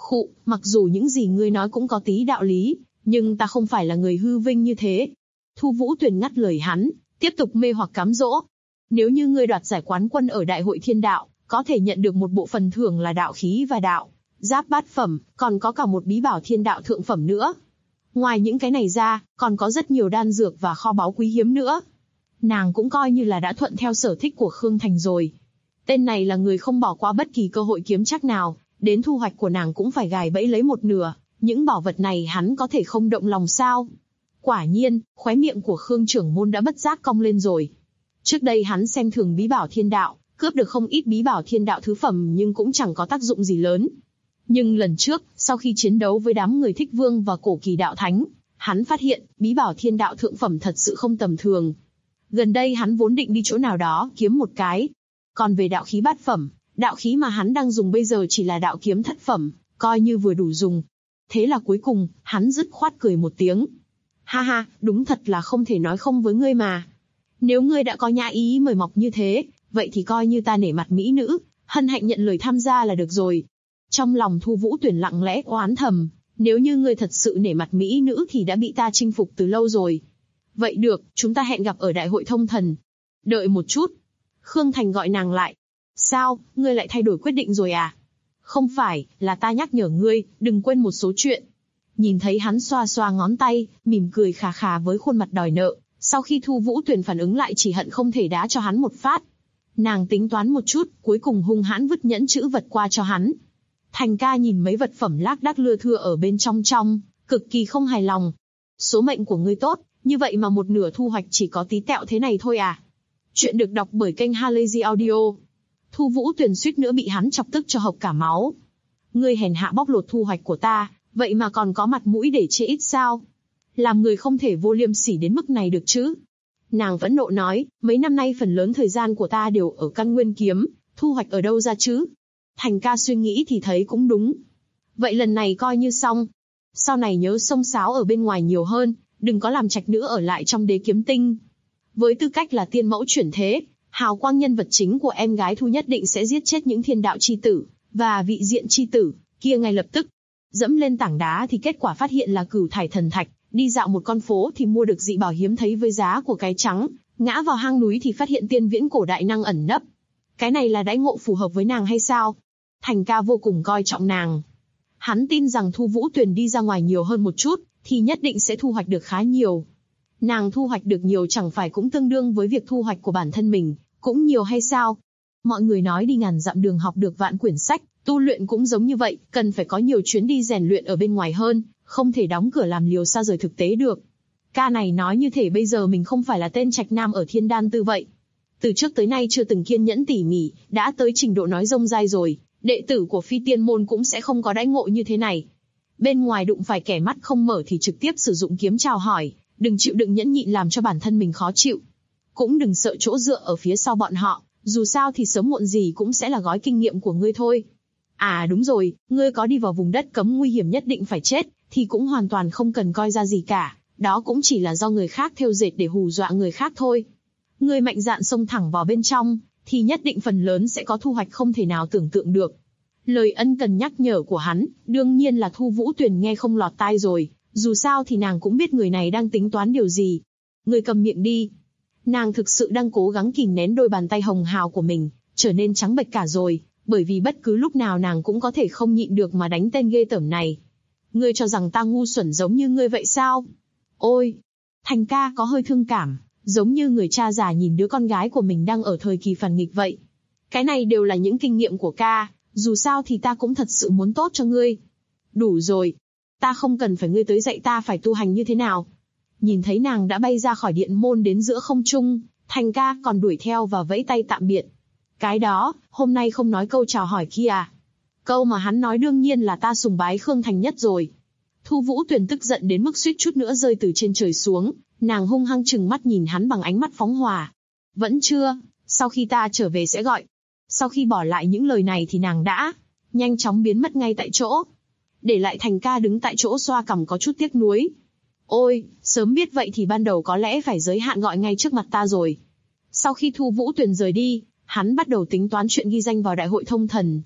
Khụ, mặc dù những gì ngươi nói cũng có tí đạo lý, nhưng ta không phải là người hư vinh như thế. Thu Vũ Tuyền ngắt lời hắn, tiếp tục mê hoặc cám dỗ. Nếu như ngươi đoạt giải quán quân ở Đại hội Thiên Đạo, có thể nhận được một bộ phần thưởng là đạo khí và đạo giáp bát phẩm, còn có cả một bí bảo thiên đạo thượng phẩm nữa. Ngoài những cái này ra, còn có rất nhiều đan dược và kho báu quý hiếm nữa. Nàng cũng coi như là đã thuận theo sở thích của Khương Thành rồi. Tên này là người không bỏ qua bất kỳ cơ hội kiếm chắc nào, đến thu hoạch của nàng cũng phải gài bẫy lấy một nửa. Những bảo vật này hắn có thể không động lòng sao? Quả nhiên, khóe miệng của Khương trưởng môn đã bất giác cong lên rồi. Trước đây hắn xem thường bí bảo thiên đạo, cướp được không ít bí bảo thiên đạo thứ phẩm nhưng cũng chẳng có tác dụng gì lớn. Nhưng lần trước, sau khi chiến đấu với đám người Thích Vương và Cổ Kỳ đạo thánh, hắn phát hiện bí bảo thiên đạo thượng phẩm thật sự không tầm thường. Gần đây hắn vốn định đi chỗ nào đó kiếm một cái. Còn về đạo khí bát phẩm, đạo khí mà hắn đang dùng bây giờ chỉ là đạo kiếm thất phẩm, coi như vừa đủ dùng. Thế là cuối cùng, hắn dứt khoát cười một tiếng. Ha ha, đúng thật là không thể nói không với ngươi mà. Nếu ngươi đã có nhã ý mời mọc như thế, vậy thì coi như ta nể mặt mỹ nữ, hân hạnh nhận lời tham gia là được rồi. Trong lòng Thu Vũ Tuyền lặng lẽ oán thầm, nếu như ngươi thật sự nể mặt mỹ nữ thì đã bị ta chinh phục từ lâu rồi. Vậy được, chúng ta hẹn gặp ở Đại hội Thông Thần. Đợi một chút. Khương Thành gọi nàng lại. Sao, ngươi lại thay đổi quyết định rồi à? Không phải, là ta nhắc nhở ngươi, đừng quên một số chuyện. Nhìn thấy hắn xoa xoa ngón tay, mỉm cười khà khà với khuôn mặt đòi nợ, sau khi Thu Vũ Tuyền phản ứng lại chỉ hận không thể đá cho hắn một phát. Nàng tính toán một chút, cuối cùng hung hãn vứt nhẫn chữ vật qua cho hắn. Thành ca nhìn mấy vật phẩm lác đác lưa thưa ở bên trong, cực kỳ không hài lòng. Số mệnh của ngươi tốt, như vậy mà một nửa thu hoạch chỉ có tí tẹo thế này thôi à? Chuyện được đọc bởi kênh Halazy Audio. Thu Vũ Tuyền suýt nữa bị hắn chọc tức cho hộc cả máu. Ngươi hèn hạ bóc lột thu hoạch của ta, vậy mà còn có mặt mũi để chê ít sao? Làm người không thể vô liêm sỉ đến mức này được chứ? Nàng vẫn nộ nói, mấy năm nay phần lớn thời gian của ta đều ở căn nguyên kiếm, thu hoạch ở đâu ra chứ? Thành ca suy nghĩ thì thấy cũng đúng. Vậy lần này coi như xong. Sau này nhớ xông xáo ở bên ngoài nhiều hơn, đừng có làm trạch nữa ở lại trong Đế Kiếm Tinh. Với tư cách là tiên mẫu chuyển thế, hào quang nhân vật chính của em gái Thu nhất định sẽ giết chết những thiên đạo chi tử, và vị diện chi tử, kia ngay lập tức. Dẫm lên tảng đá thì kết quả phát hiện là Cửu Thải Thần Thạch, đi dạo một con phố thì mua được dị bảo hiếm thấy với giá của cái trắng, ngã vào hang núi thì phát hiện tiên viễn cổ đại năng ẩn nấp. Cái này là đãi ngộ phù hợp với nàng hay sao? Thành ca vô cùng coi trọng nàng. Hắn tin rằng Thu Vũ Tuyền đi ra ngoài nhiều hơn một chút, thì nhất định sẽ thu hoạch được khá nhiều. Nàng thu hoạch được nhiều chẳng phải cũng tương đương với việc thu hoạch của bản thân mình, cũng nhiều hay sao? Mọi người nói đi ngàn dặm đường học được vạn quyển sách, tu luyện cũng giống như vậy, cần phải có nhiều chuyến đi rèn luyện ở bên ngoài hơn, không thể đóng cửa làm liều xa rời thực tế được. Ca này nói như thể bây giờ mình không phải là tên trạch nam ở Thiên Đan Tư vậy. Từ trước tới nay chưa từng kiên nhẫn tỉ mỉ, đã tới trình độ nói rông dai rồi, đệ tử của Phi Tiên môn cũng sẽ không có đãi ngộ như thế này. Bên ngoài đụng phải kẻ mắt không mở thì trực tiếp sử dụng kiếm chào hỏi, đừng chịu đựng nhẫn nhịn làm cho bản thân mình khó chịu. Cũng đừng sợ chỗ dựa ở phía sau bọn họ, dù sao thì sớm muộn gì cũng sẽ là gói kinh nghiệm của ngươi thôi. À đúng rồi, ngươi có đi vào vùng đất cấm nguy hiểm nhất định phải chết, thì cũng hoàn toàn không cần coi ra gì cả, đó cũng chỉ là do người khác thêu dệt để hù dọa người khác thôi. Ngươi mạnh dạn xông thẳng vào bên trong, thì nhất định phần lớn sẽ có thu hoạch không thể nào tưởng tượng được. Lời ân cần nhắc nhở của hắn, đương nhiên là Thu Vũ Tuyền nghe không lọt tai rồi, dù sao thì nàng cũng biết người này đang tính toán điều gì. Ngươi cầm miệng đi. Nàng thực sự đang cố gắng kìm nén đôi bàn tay hồng hào của mình, trở nên trắng bệch cả rồi, bởi vì bất cứ lúc nào nàng cũng có thể không nhịn được mà đánh tên ghê tởm này. Ngươi cho rằng ta ngu xuẩn giống như ngươi vậy sao? Ôi! Thành ca có hơi thương cảm, giống như người cha già nhìn đứa con gái của mình đang ở thời kỳ phản nghịch vậy. Cái này đều là những kinh nghiệm của ca, dù sao thì ta cũng thật sự muốn tốt cho ngươi. Đủ rồi. Ta không cần phải ngươi tới dạy ta phải tu hành như thế nào. Nhìn thấy nàng đã bay ra khỏi điện môn đến giữa không trung, Thành ca còn đuổi theo và vẫy tay tạm biệt. Cái đó, hôm nay không nói câu chào hỏi kia à? Câu mà hắn nói đương nhiên là ta sùng bái Khương Thành nhất rồi. Thu Vũ Tuyền tức giận đến mức suýt chút nữa rơi từ trên trời xuống, nàng hung hăng trừng mắt nhìn hắn bằng ánh mắt phóng hỏa. Vẫn chưa, sau khi ta trở về sẽ gọi. Sau khi bỏ lại những lời này thì nàng đã nhanh chóng biến mất ngay tại chỗ. Để lại Thành ca đứng tại chỗ xoa cằm có chút tiếc nuối. Ôi, sớm biết vậy thì ban đầu có lẽ phải giới hạn gọi ngay trước mặt ta rồi. Sau khi Thu Vũ Tuyền rời đi, hắn bắt đầu tính toán chuyện ghi danh vào Đại hội Thông Thần.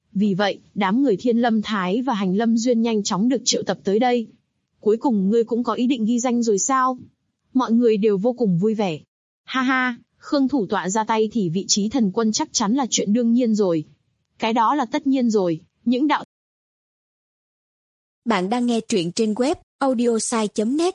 Vì vậy, đám người Thiên Lâm Thái và Hành Lâm Duyên nhanh chóng được triệu tập tới đây. Cuối cùng ngươi cũng có ý định ghi danh rồi sao? Mọi người đều vô cùng vui vẻ. Ha ha, Khương thủ tọa ra tay thì vị trí thần quân chắc chắn là chuyện đương nhiên rồi. Cái đó là tất nhiên rồi, những đạo... Bạn đang nghe truyện trên web audiosai.net.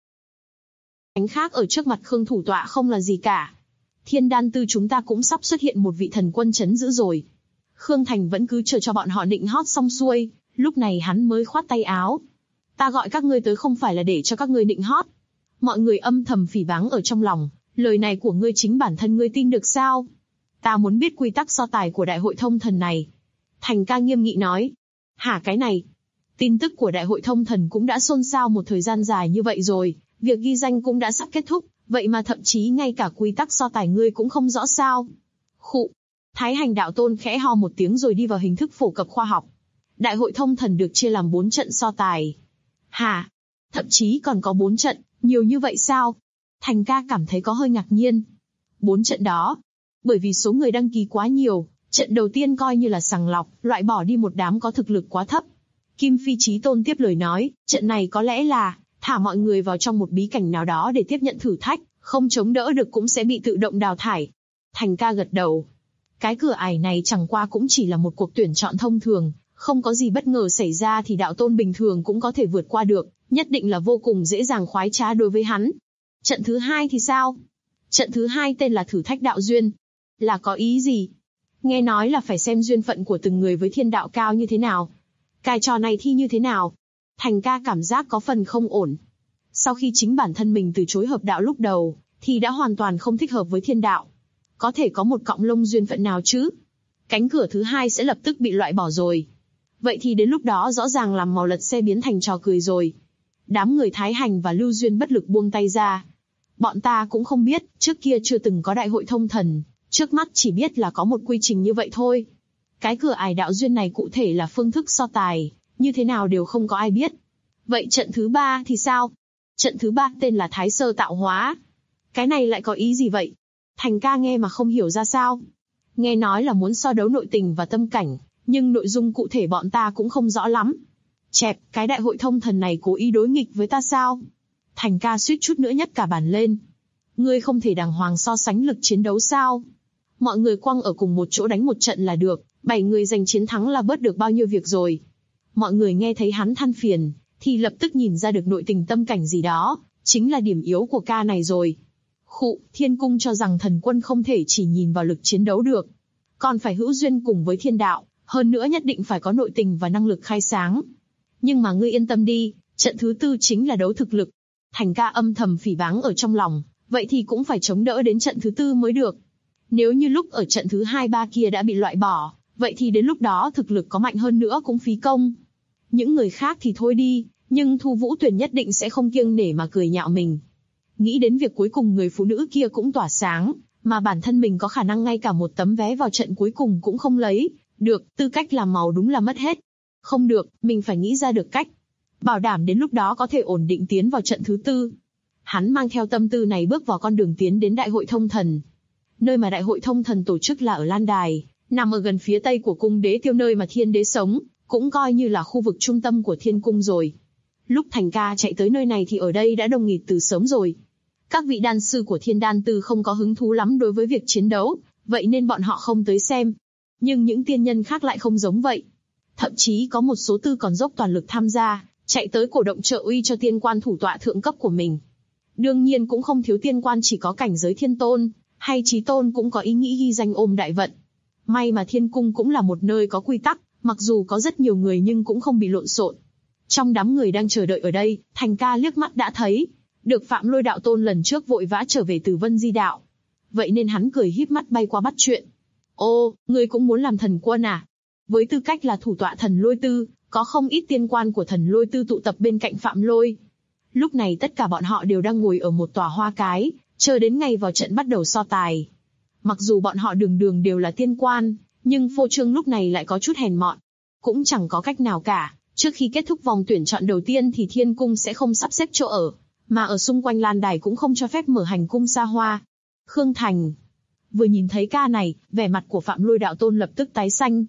Ánh khác ở trước mặt Khương thủ tọa không là gì cả. Thiên Đan Tư chúng ta cũng sắp xuất hiện một vị thần quân trấn giữ rồi. Khương Thành vẫn cứ chờ cho bọn họ nịnh hót xong xuôi, lúc này hắn mới khoát tay áo. Ta gọi các ngươi tới không phải là để cho các ngươi nịnh hót. Mọi người âm thầm phỉ báng ở trong lòng, lời này của ngươi chính bản thân ngươi tin được sao? Ta muốn biết quy tắc so tài của đại hội thông thần này. Thành ca nghiêm nghị nói. Hả cái này? Tin tức của đại hội thông thần cũng đã xôn xao một thời gian dài như vậy rồi, việc ghi danh cũng đã sắp kết thúc, vậy mà thậm chí ngay cả quy tắc so tài ngươi cũng không rõ sao? Khụ. Thái Hành đạo tôn khẽ ho một tiếng rồi đi vào hình thức phổ cập khoa học. Đại hội thông thần được chia làm 4 trận so tài. Hả? Thậm chí còn có 4 trận, nhiều như vậy sao? Thành ca cảm thấy có hơi ngạc nhiên. 4 trận đó. Bởi vì số người đăng ký quá nhiều, trận đầu tiên coi như là sàng lọc, loại bỏ đi một đám có thực lực quá thấp. Kim Phi Chí Tôn tiếp lời nói, trận này có lẽ là thả mọi người vào trong một bí cảnh nào đó để tiếp nhận thử thách, không chống đỡ được cũng sẽ bị tự động đào thải. Thành ca gật đầu. Cái cửa ải này chẳng qua cũng chỉ là một cuộc tuyển chọn thông thường, không có gì bất ngờ xảy ra thì đạo tôn bình thường cũng có thể vượt qua được, nhất định là vô cùng dễ dàng khoái trá đối với hắn. Trận thứ 2 thì sao? Trận thứ 2 tên là thử thách đạo duyên. Là có ý gì? Nghe nói là phải xem duyên phận của từng người với thiên đạo cao như thế nào. Cái trò này thi như thế nào? Thành ca cảm giác có phần không ổn. Sau khi chính bản thân mình từ chối hợp đạo lúc đầu, thì đã hoàn toàn không thích hợp với thiên đạo. Có thể có một cọng lông duyên phận nào chứ? Cánh cửa thứ 2 sẽ lập tức bị loại bỏ rồi. Vậy thì đến lúc đó rõ ràng làm màu lật xe biến thành trò cười rồi. Đám người Thái Hành và Lưu Duyên bất lực buông tay ra. Bọn ta cũng không biết, trước kia chưa từng có đại hội thông thần, trước mắt chỉ biết là có một quy trình như vậy thôi. Cái cửa ải đạo duyên này cụ thể là phương thức so tài, như thế nào đều không có ai biết. Vậy trận thứ 3 thì sao? Trận thứ 3 tên là Thái Sơ Tạo Hóa. Cái này lại có ý gì vậy? Thành ca nghe mà không hiểu ra sao. Nghe nói là muốn so đấu nội tình và tâm cảnh, nhưng nội dung cụ thể bọn ta cũng không rõ lắm. Chẹp, cái đại hội thông thần này cố ý đối nghịch với ta sao? Thành ca suýt chút nữa nhấc cả bàn lên. Ngươi không thể đàng hoàng so sánh lực chiến đấu sao? Mọi người quăng ở cùng một chỗ đánh một trận là được, 7 người giành chiến thắng là bớt được bao nhiêu việc rồi. Mọi người nghe thấy hắn than phiền, thì lập tức nhìn ra được nội tình tâm cảnh gì đó, chính là điểm yếu của ca này rồi. Khụ, Thiên Cung cho rằng thần quân không thể chỉ nhìn vào lực chiến đấu được, còn phải hữu duyên cùng với thiên đạo, hơn nữa nhất định phải có nội tình và năng lực khai sáng. Nhưng mà ngươi yên tâm đi, trận thứ 4 chính là đấu thực lực. Thành ca âm thầm phỉ báng ở trong lòng, vậy thì cũng phải chống đỡ đến trận thứ 4 mới được. Nếu như lúc ở trận thứ 2, 3 kia đã bị loại bỏ, vậy thì đến lúc đó thực lực có mạnh hơn nữa cũng phí công. Những người khác thì thôi đi, nhưng Thu Vũ Tuyền nhất định sẽ không kiêng nể mà cười nhạo mình. Nghĩ đến việc cuối cùng người phụ nữ kia cũng tỏa sáng, mà bản thân mình có khả năng ngay cả một tấm vé vào trận cuối cùng cũng không lấy được, tư cách làm màu đúng là mất hết. Không được, mình phải nghĩ ra được cách, bảo đảm đến lúc đó có thể ổn định tiến vào trận thứ 4. Hắn mang theo tâm tư này bước vào con đường tiến đến Đại hội Thông Thần. Nơi mà Đại hội Thông Thần tổ chức là ở Lan Đài, nằm ở gần phía tây của cung Đế Tiêu nơi mà Thiên Đế sống, cũng coi như là khu vực trung tâm của Thiên Cung rồi. Lúc Thành ca chạy tới nơi này thì ở đây đã đông nghịt từ sớm rồi. Các vị đan sư của Thiên Đan Tư không có hứng thú lắm đối với việc chiến đấu, vậy nên bọn họ không tới xem. Nhưng những tiên nhân khác lại không giống vậy. Thậm chí có một số tư còn dốc toàn lực tham gia, chạy tới cổ động trợ uy cho tiên quan thủ tọa thượng cấp của mình. Đương nhiên cũng không thiếu tiên quan chỉ có cảnh giới thiên tôn, hay chí tôn cũng có ý nghĩ ghi danh ôm đại vận. May mà Thiên Cung cũng là một nơi có quy tắc, mặc dù có rất nhiều người nhưng cũng không bị lộn xộn. Trong đám người đang chờ đợi ở đây, Thành ca liếc mắt đã thấy được Phạm Lôi đạo tôn lần trước vội vã trở về từ Vân Di đạo. Vậy nên hắn cười híp mắt bay qua bắt chuyện. Ô, ngươi cũng muốn làm thần quân à? Với tư cách là thủ tọa thần Lôi Tư, có không ít tiên quan của thần Lôi Tư tụ tập bên cạnh Phạm Lôi. Lúc này tất cả bọn họ đều đang ngồi ở một tòa hoa cái, chờ đến ngày vào trận bắt đầu so tài. Mặc dù bọn họ đường đường đều là tiên quan, nhưng phô trương lúc này lại có chút hèn mọn. Cũng chẳng có cách nào cả, trước khi kết thúc vòng tuyển chọn đầu tiên thì Thiên Cung sẽ không sắp xếp chỗ ở, mà ở xung quanh Lan Đài cũng không cho phép mở hành cung xa hoa. Khương Thành vừa nhìn thấy ca này, vẻ mặt của Phạm Lôi đạo tôn lập tức tái xanh.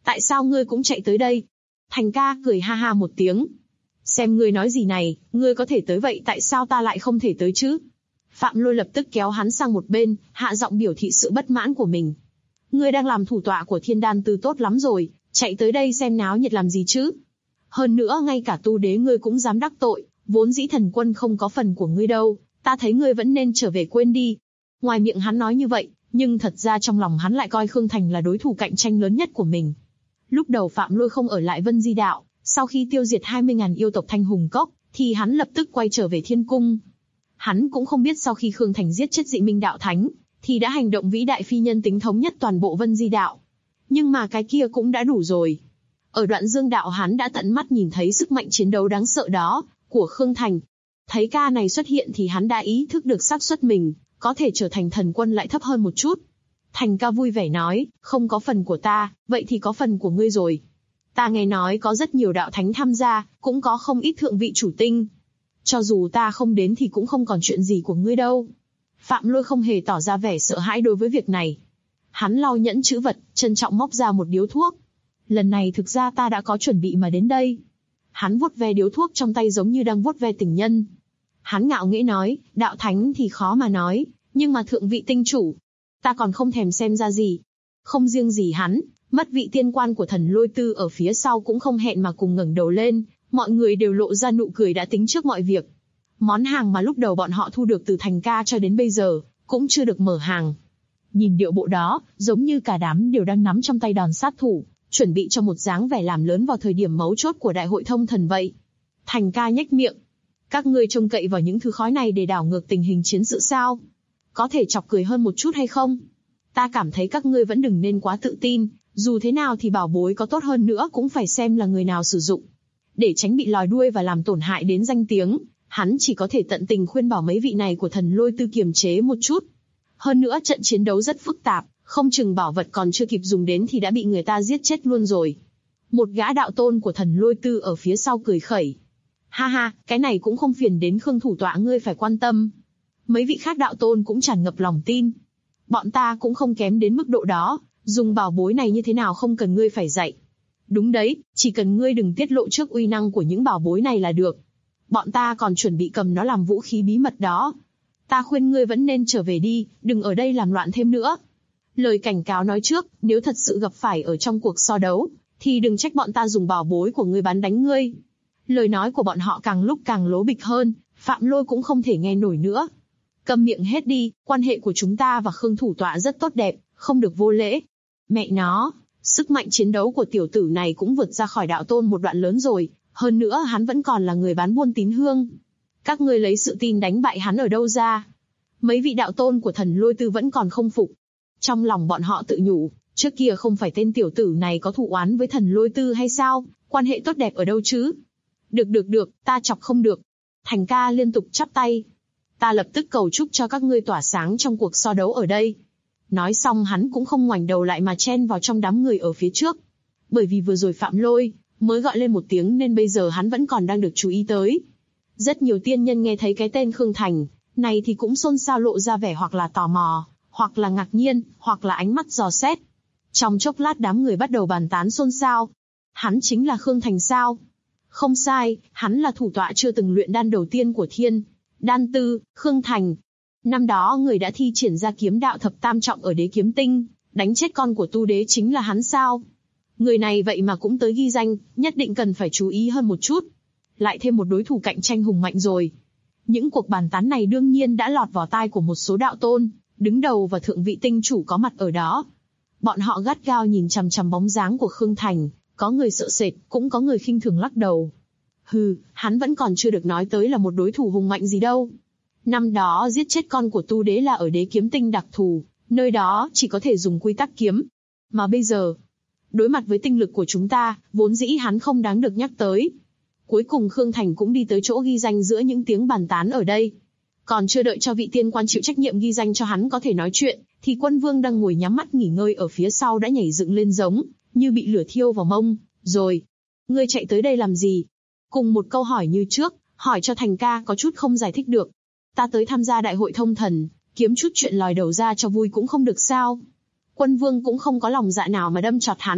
Tại sao ngươi cũng chạy tới đây? Thành ca cười ha ha một tiếng. Xem ngươi nói gì này, ngươi có thể tới vậy tại sao ta lại không thể tới chứ? Phạm Lôi lập tức kéo hắn sang một bên, hạ giọng biểu thị sự bất mãn của mình. Ngươi đang làm thủ tọa của Thiên Đan Tư tốt lắm rồi, chạy tới đây xem náo nhiệt làm gì chứ? Hơn nữa ngay cả tu đế ngươi cũng dám đắc tội, vốn dĩ thần quân không có phần của ngươi đâu, ta thấy ngươi vẫn nên trở về quên đi. Ngoài miệng hắn nói như vậy, nhưng thật ra trong lòng hắn lại coi Khương Thành là đối thủ cạnh tranh lớn nhất của mình. Lúc đầu Phạm Lôi không ở lại Vân Di Đạo, sau khi tiêu diệt 20.000 yêu tộc Thanh Hùng Cốc, thì hắn lập tức quay trở về Thiên Cung. Hắn cũng không biết sau khi Khương Thành giết chết Dị Minh Đạo Thánh, thì đã hành động vĩ đại phi nhân tính thống nhất toàn bộ Vân Di Đạo. Nhưng mà cái kia cũng đã đủ rồi. Ở Đoạn Dương Đạo hắn đã tận mắt nhìn thấy sức mạnh chiến đấu đáng sợ đó của Khương Thành. Thấy ca này xuất hiện thì hắn đã ý thức được xác suất mình có thể trở thành thần quân lại thấp hơn một chút. Thành ca vui vẻ nói, không có phần của ta, vậy thì có phần của ngươi rồi. Ta nghe nói có rất nhiều đạo thánh tham gia, cũng có không ít thượng vị chủ tinh. Cho dù ta không đến thì cũng không còn chuyện gì của ngươi đâu. Phạm Lôi không hề tỏ ra vẻ sợ hãi đối với việc này. Hắn lau nhẫn chữ vật, trân trọng móc ra một điếu thuốc. Lần này thực ra ta đã có chuẩn bị mà đến đây. Hắn vuốt ve điếu thuốc trong tay giống như đang vuốt ve tình nhân. Hắn ngạo nghễ nói, đạo thánh thì khó mà nói, nhưng mà thượng vị tinh chủ, ta còn không thèm xem ra gì. Không riêng gì hắn, mất vị tiên quan của Thần Lôi Tư ở phía sau cũng không hẹn mà cùng ngẩng đầu lên, mọi người đều lộ ra nụ cười đã tính trước mọi việc. Món hàng mà lúc đầu bọn họ thu được từ Thành ca cho đến bây giờ, cũng chưa được mở hàng. Nhìn điệu bộ đó, giống như cả đám đều đang nắm trong tay đòn sát thủ, chuẩn bị cho một dáng vẻ làm lớn vào thời điểm mấu chốt của đại hội thông thần vậy. Thành ca nhếch miệng. Các ngươi trông cậy vào những thứ khói này để đảo ngược tình hình chiến sự sao? Có thể chọc cười hơn một chút hay không? Ta cảm thấy các ngươi vẫn đừng nên quá tự tin, dù thế nào thì bảo bối có tốt hơn nữa cũng phải xem là người nào sử dụng. Để tránh bị lòi đuôi và làm tổn hại đến danh tiếng, hắn chỉ có thể tận tình khuyên bảo mấy vị này của Thần Lôi Tư kiềm chế một chút. Hơn nữa trận chiến đấu rất phức tạp, không chừng bảo vật còn chưa kịp dùng đến thì đã bị người ta giết chết luôn rồi. Một gã đạo tôn của Thần Lôi Tư ở phía sau cười khẩy. Ha ha, cái này cũng không phiền đến Khương thủ tọa ngươi phải quan tâm. Mấy vị khác đạo tôn cũng tràn ngập lòng tin. Bọn ta cũng không kém đến mức độ đó, dùng bảo bối này như thế nào không cần ngươi phải dạy. Đúng đấy, chỉ cần ngươi đừng tiết lộ trước uy năng của những bảo bối này là được. Bọn ta còn chuẩn bị cầm nó làm vũ khí bí mật đó. Ta khuyên ngươi vẫn nên trở về đi, đừng ở đây làm loạn thêm nữa. Lời cảnh cáo nói trước, nếu thật sự gặp phải ở trong cuộc so đấu, thì đừng trách bọn ta dùng bảo bối của ngươi bắn đánh ngươi. Lời nói của bọn họ càng lúc càng lố bịch hơn, Phạm Lôi cũng không thể nghe nổi nữa. Câm miệng hết đi, quan hệ của chúng ta và Khương thủ tọa rất tốt đẹp, không được vô lễ. Mẹ nó, sức mạnh chiến đấu của tiểu tử này cũng vượt ra khỏi đạo tôn một đoạn lớn rồi, hơn nữa hắn vẫn còn là người bán buôn tín hương. Các ngươi lấy sự tin đánh bại hắn ở đâu ra? Mấy vị đạo tôn của Thần Lôi Tư vẫn còn không phục. Trong lòng bọn họ tự nhủ, trước kia không phải tên tiểu tử này có thù oán với Thần Lôi Tư hay sao, quan hệ tốt đẹp ở đâu chứ? Được, ta chọc không được. Thành ca liên tục chắp tay. Ta lập tức cầu chúc cho các ngươi tỏa sáng trong cuộc so đấu ở đây. Nói xong hắn cũng không ngoảnh đầu lại mà chen vào trong đám người ở phía trước. Bởi vì vừa rồi Phạm Lôi mới gọi lên một tiếng nên bây giờ hắn vẫn còn đang được chú ý tới. Rất nhiều tiên nhân nghe thấy cái tên Khương Thành này thì cũng xôn xao lộ ra vẻ hoặc là tò mò, hoặc là ngạc nhiên, hoặc là ánh mắt dò xét. Trong chốc lát đám người bắt đầu bàn tán xôn xao. Hắn chính là Khương Thành sao? Không sai, hắn là thủ tọa chưa từng luyện đan đầu tiên của Thiên Đan Tư, Khương Thành. Năm đó người đã thi triển ra kiếm đạo thập tam trọng ở Đế Kiếm Tinh, đánh chết con của Tu Đế chính là hắn sao? Người này vậy mà cũng tới ghi danh, nhất định cần phải chú ý hơn một chút. Lại thêm một đối thủ cạnh tranh hùng mạnh rồi. Những cuộc bàn tán này đương nhiên đã lọt vào tai của một số đạo tôn, đứng đầu và thượng vị tinh chủ có mặt ở đó. Bọn họ gắt gao nhìn chằm chằm bóng dáng của Khương Thành, có người sợ sệt, cũng có người khinh thường lắc đầu. Hừ, hắn vẫn còn chưa được nói tới là một đối thủ hùng mạnh gì đâu. Năm đó giết chết con của Tu Đế là ở Đế Kiếm Tinh đặc thù, nơi đó chỉ có thể dùng quy tắc kiếm. Mà bây giờ, đối mặt với tinh lực của chúng ta, vốn dĩ hắn không đáng được nhắc tới. Cuối cùng Khương Thành cũng đi tới chỗ ghi danh giữa những tiếng bàn tán ở đây. Còn chưa đợi cho vị tiên quan chịu trách nhiệm ghi danh cho hắn có thể nói chuyện, thì Quân Vương đang ngồi nhắm mắt nghỉ ngơi ở phía sau đã nhảy dựng lên giống như bị lửa thiêu vào mông. Rồi, ngươi chạy tới đây làm gì? Cùng một câu hỏi như trước, hỏi cho Thành ca có chút không giải thích được. Ta tới tham gia đại hội thông thần, kiếm chút chuyện lòi đầu ra cho vui cũng không được sao? Quân Vương cũng không có lòng dạ nào mà đâm chọt hắn,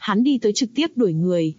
Hắn đi tới trực tiếp đuổi người.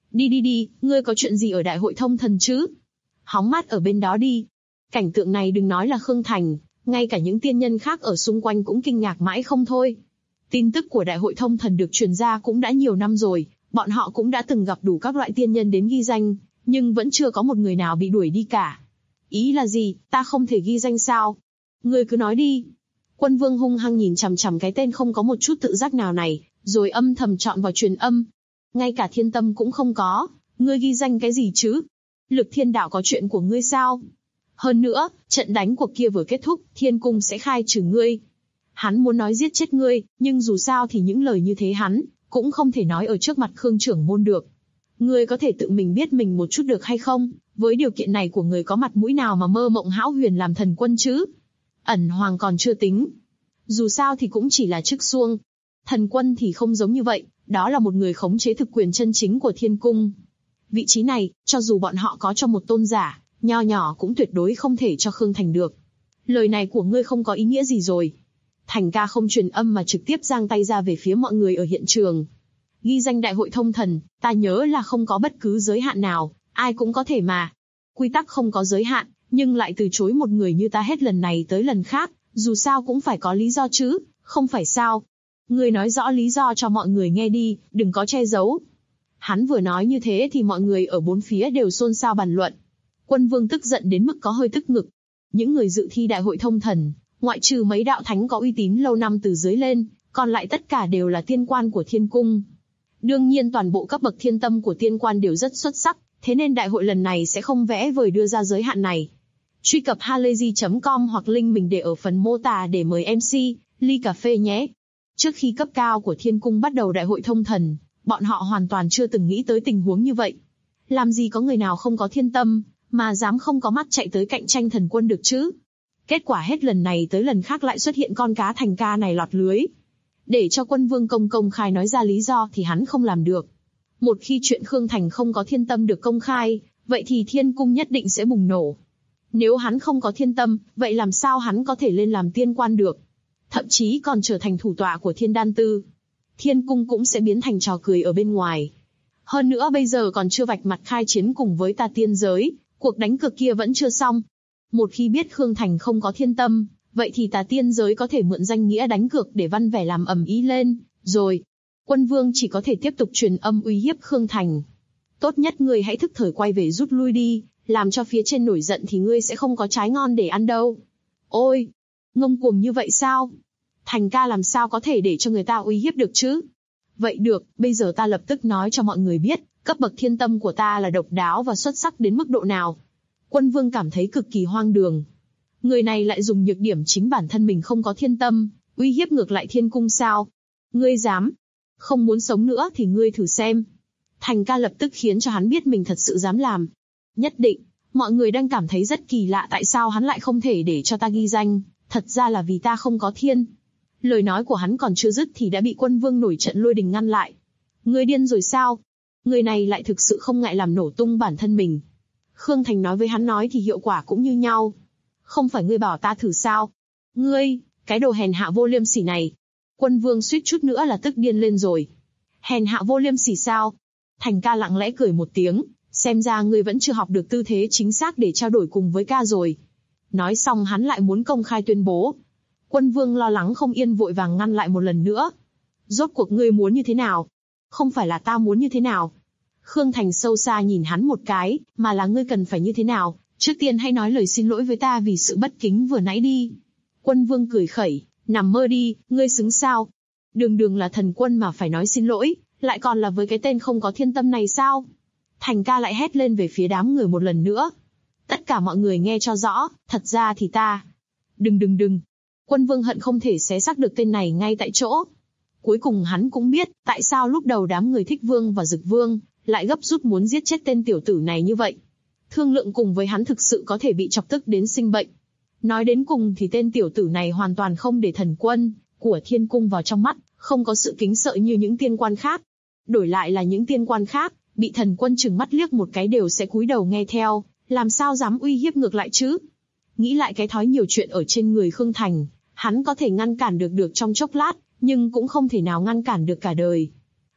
Đi, ngươi có chuyện gì ở đại hội thông thần chứ? Hóng mát ở bên đó đi. Cảnh tượng này đừng nói là Khương Thành, ngay cả những tiên nhân khác ở xung quanh cũng kinh ngạc mãi không thôi. Tin tức của đại hội thông thần được truyền ra cũng đã nhiều năm rồi, bọn họ cũng đã từng gặp đủ các loại tiên nhân đến ghi danh, nhưng vẫn chưa có một người nào bị đuổi đi cả. Ý là gì, ta không thể ghi danh sao? Ngươi cứ nói đi. Quân Vương hung hăng nhìn chằm chằm cái tên không có một chút tự giác nào này, rồi âm thầm chọn vào truyền âm. Ngay cả thiên tâm cũng không có, ngươi ghi danh cái gì chứ? Lực thiên đạo có chuyện của ngươi sao? Hơn nữa, trận đánh cuộc kia vừa kết thúc, thiên cung sẽ khai trừ ngươi. Hắn muốn nói giết chết ngươi, nhưng dù sao thì những lời như thế hắn cũng không thể nói ở trước mặt Khương trưởng môn được. Ngươi có thể tự mình biết mình một chút được hay không? Với điều kiện này của người có mặt mũi nào mà mơ mộng hão huyền làm thần quân chứ? Ẩn hoàng còn chưa tính. Dù sao thì cũng chỉ là chức xuông. Thần quân thì không giống như vậy, đó là một người khống chế thực quyền chân chính của thiên cung. Vị trí này, cho dù bọn họ có cho một tôn giả, nho nhỏ cũng tuyệt đối không thể cho Khương Thành được. Lời này của ngươi không có ý nghĩa gì rồi. Thành ca không truyền âm mà trực tiếp giang tay ra về phía mọi người ở hiện trường. Ghi danh đại hội thông thần, ta nhớ là không có bất cứ giới hạn nào, ai cũng có thể mà. Quy tắc không có giới hạn, nhưng lại từ chối một người như ta hết lần này tới lần khác, dù sao cũng phải có lý do chứ, không phải sao? Ngươi nói rõ lý do cho mọi người nghe đi, đừng có che giấu. Hắn vừa nói như thế thì mọi người ở bốn phía đều xôn xao bàn luận. Quân Vương tức giận đến mức có hơi tức ngực. Những người dự thi đại hội thông thần, ngoại trừ mấy đạo thánh có uy tín lâu năm từ dưới lên, còn lại tất cả đều là tiên quan của thiên cung. Đương nhiên toàn bộ các bậc thiên tâm của tiên quan đều rất xuất sắc, thế nên đại hội lần này sẽ không vẽ vời đưa ra giới hạn này. Truy cập halayzi.com hoặc link mình để ở phần mô tả để mời MC, ly cà phê nhé. Trước khi cấp cao của thiên cung bắt đầu đại hội thông thần, bọn họ hoàn toàn chưa từng nghĩ tới tình huống như vậy. Làm gì có người nào không có thiên tâm, mà dám không có mắt chạy tới cạnh tranh thần quân được chứ? Kết quả hết lần này tới lần khác lại xuất hiện con cá Thành ca này lọt lưới. Để cho Quân Vương công khai nói ra lý do thì hắn không làm được. Một khi chuyện Khương Thành không có thiên tâm được công khai, vậy thì thiên cung nhất định sẽ bùng nổ. Nếu hắn không có thiên tâm, vậy làm sao hắn có thể lên làm tiên quan được? Thậm chí còn trở thành thủ tọa của thiên đan tư. Thiên cung cũng sẽ biến thành trò cười ở bên ngoài. Hơn nữa bây giờ còn chưa vạch mặt khai chiến cùng với ta tiên giới, cuộc đánh cược kia vẫn chưa xong. Một khi biết Khương Thành không có thiên tâm, vậy thì ta tiên giới có thể mượn danh nghĩa đánh cược để văn vẻ làm ầm ĩ lên, rồi. Quân Vương chỉ có thể tiếp tục truyền âm uy hiếp Khương Thành. Tốt nhất ngươi hãy thức thời quay về rút lui đi, làm cho phía trên nổi giận thì ngươi sẽ không có trái ngon để ăn đâu. Ôi, ngông cuồng như vậy sao? Thành ca làm sao có thể để cho người ta uy hiếp được chứ? Vậy được, bây giờ ta lập tức nói cho mọi người biết, cấp bậc thiên tâm của ta là độc đáo và xuất sắc đến mức độ nào. Quân Vương cảm thấy cực kỳ hoang đường. Người này lại dùng nhược điểm chính bản thân mình không có thiên tâm, uy hiếp ngược lại thiên cung sao? Ngươi dám? Không muốn sống nữa thì ngươi thử xem. Thành ca lập tức khiến cho hắn biết mình thật sự dám làm. Nhất định, mọi người đang cảm thấy rất kỳ lạ tại sao hắn lại không thể để cho ta ghi danh, thật ra là vì ta không có thiên. Lời nói của hắn còn chưa dứt thì đã bị Quân Vương nổi trận lôi đình ngăn lại. Ngươi điên rồi sao? Người này lại thực sự không ngại làm nổ tung bản thân mình. Khương Thành nói với hắn nói thì hiệu quả cũng như nhau. Không phải ngươi bảo ta thử sao? Ngươi, cái đồ hèn hạ vô liêm sỉ này. Quân Vương suýt chút nữa là tức điên lên rồi. Hèn hạ vô liêm sỉ sao? Thành ca lặng lẽ cười một tiếng, xem ra ngươi vẫn chưa học được tư thế chính xác để trao đổi cùng với ca rồi. Nói xong hắn lại muốn công khai tuyên bố. Quân Vương lo lắng không yên vội vàng ngăn lại một lần nữa. Rốt cuộc ngươi muốn như thế nào? Không phải là ta muốn như thế nào. Khương Thành sâu xa nhìn hắn một cái, mà là ngươi cần phải như thế nào, trước tiên hãy nói lời xin lỗi với ta vì sự bất kính vừa nãy đi. Quân Vương cười khẩy, nằm mơ đi, ngươi xứng sao? Đường đường là thần quân mà phải nói xin lỗi, lại còn là với cái tên không có thiên tâm này sao? Thành ca lại hét lên về phía đám người một lần nữa. Tất cả mọi người nghe cho rõ, thật ra thì ta... Đừng. Quân Vương hận không thể xé xác được tên này ngay tại chỗ. Cuối cùng hắn cũng biết, tại sao lúc đầu đám người Thích Vương và Dực Vương lại gấp rút muốn giết chết tên tiểu tử này như vậy. Thương lượng cùng với hắn thực sự có thể bị chọc tức đến sinh bệnh. Nói đến cùng thì tên tiểu tử này hoàn toàn không để thần quân của thiên cung vào trong mắt, không có sự kính sợ như những tiên quan khác. Đổi lại là những tiên quan khác, bị thần quân trừng mắt liếc một cái đều sẽ cúi đầu nghe theo, làm sao dám uy hiếp ngược lại chứ. Nghĩ lại cái thói nhiều chuyện ở trên người Khương Thành, hắn có thể ngăn cản được trong chốc lát, nhưng cũng không thể nào ngăn cản được cả đời.